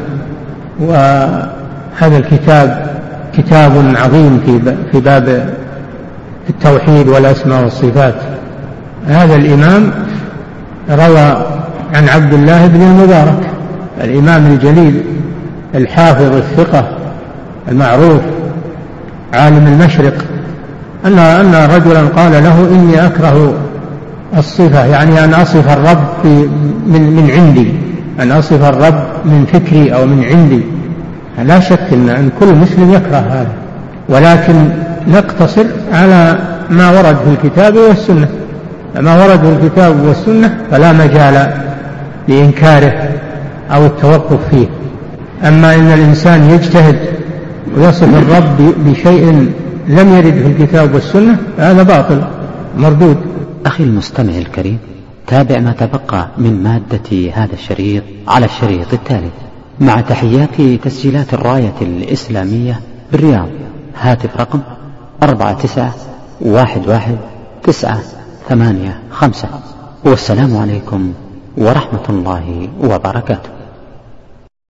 وهذا الكتاب كتاب عظيم في باب التوحيد والأسماء والصفات. هذا الإمام روى عن عبد الله بن المبارك الإمام الجليل الحافظ الثقة المعروف عالم المشرق أن أن رجلا قال له: إني أكره الصفة، يعني أن أصف الرب من من عندي، أن أصف الرب من فكري أو من عندي. لا شك أن, أن كل مسلم يكره هذا، ولكن نقتصر على ما ورد في الكتاب والسنة. ما ورد في الكتاب والسنة فلا مجال لإنكاره أو التوقف فيه. أما إن الإنسان يجتهد ويصف الرب بشيء لم يرد في الكتاب والسنة هذا باطل مردود. أخي المستمع الكريم، تابع ما تبقى من مادة هذا الشريط على الشريط التالي، مع تحيات تسجيلات الراية الإسلامية بالرياض. هاتف رقم أربعة تسعة واحد واحد تسعة ثمانية خمسة. والسلام عليكم ورحمة الله وبركاته.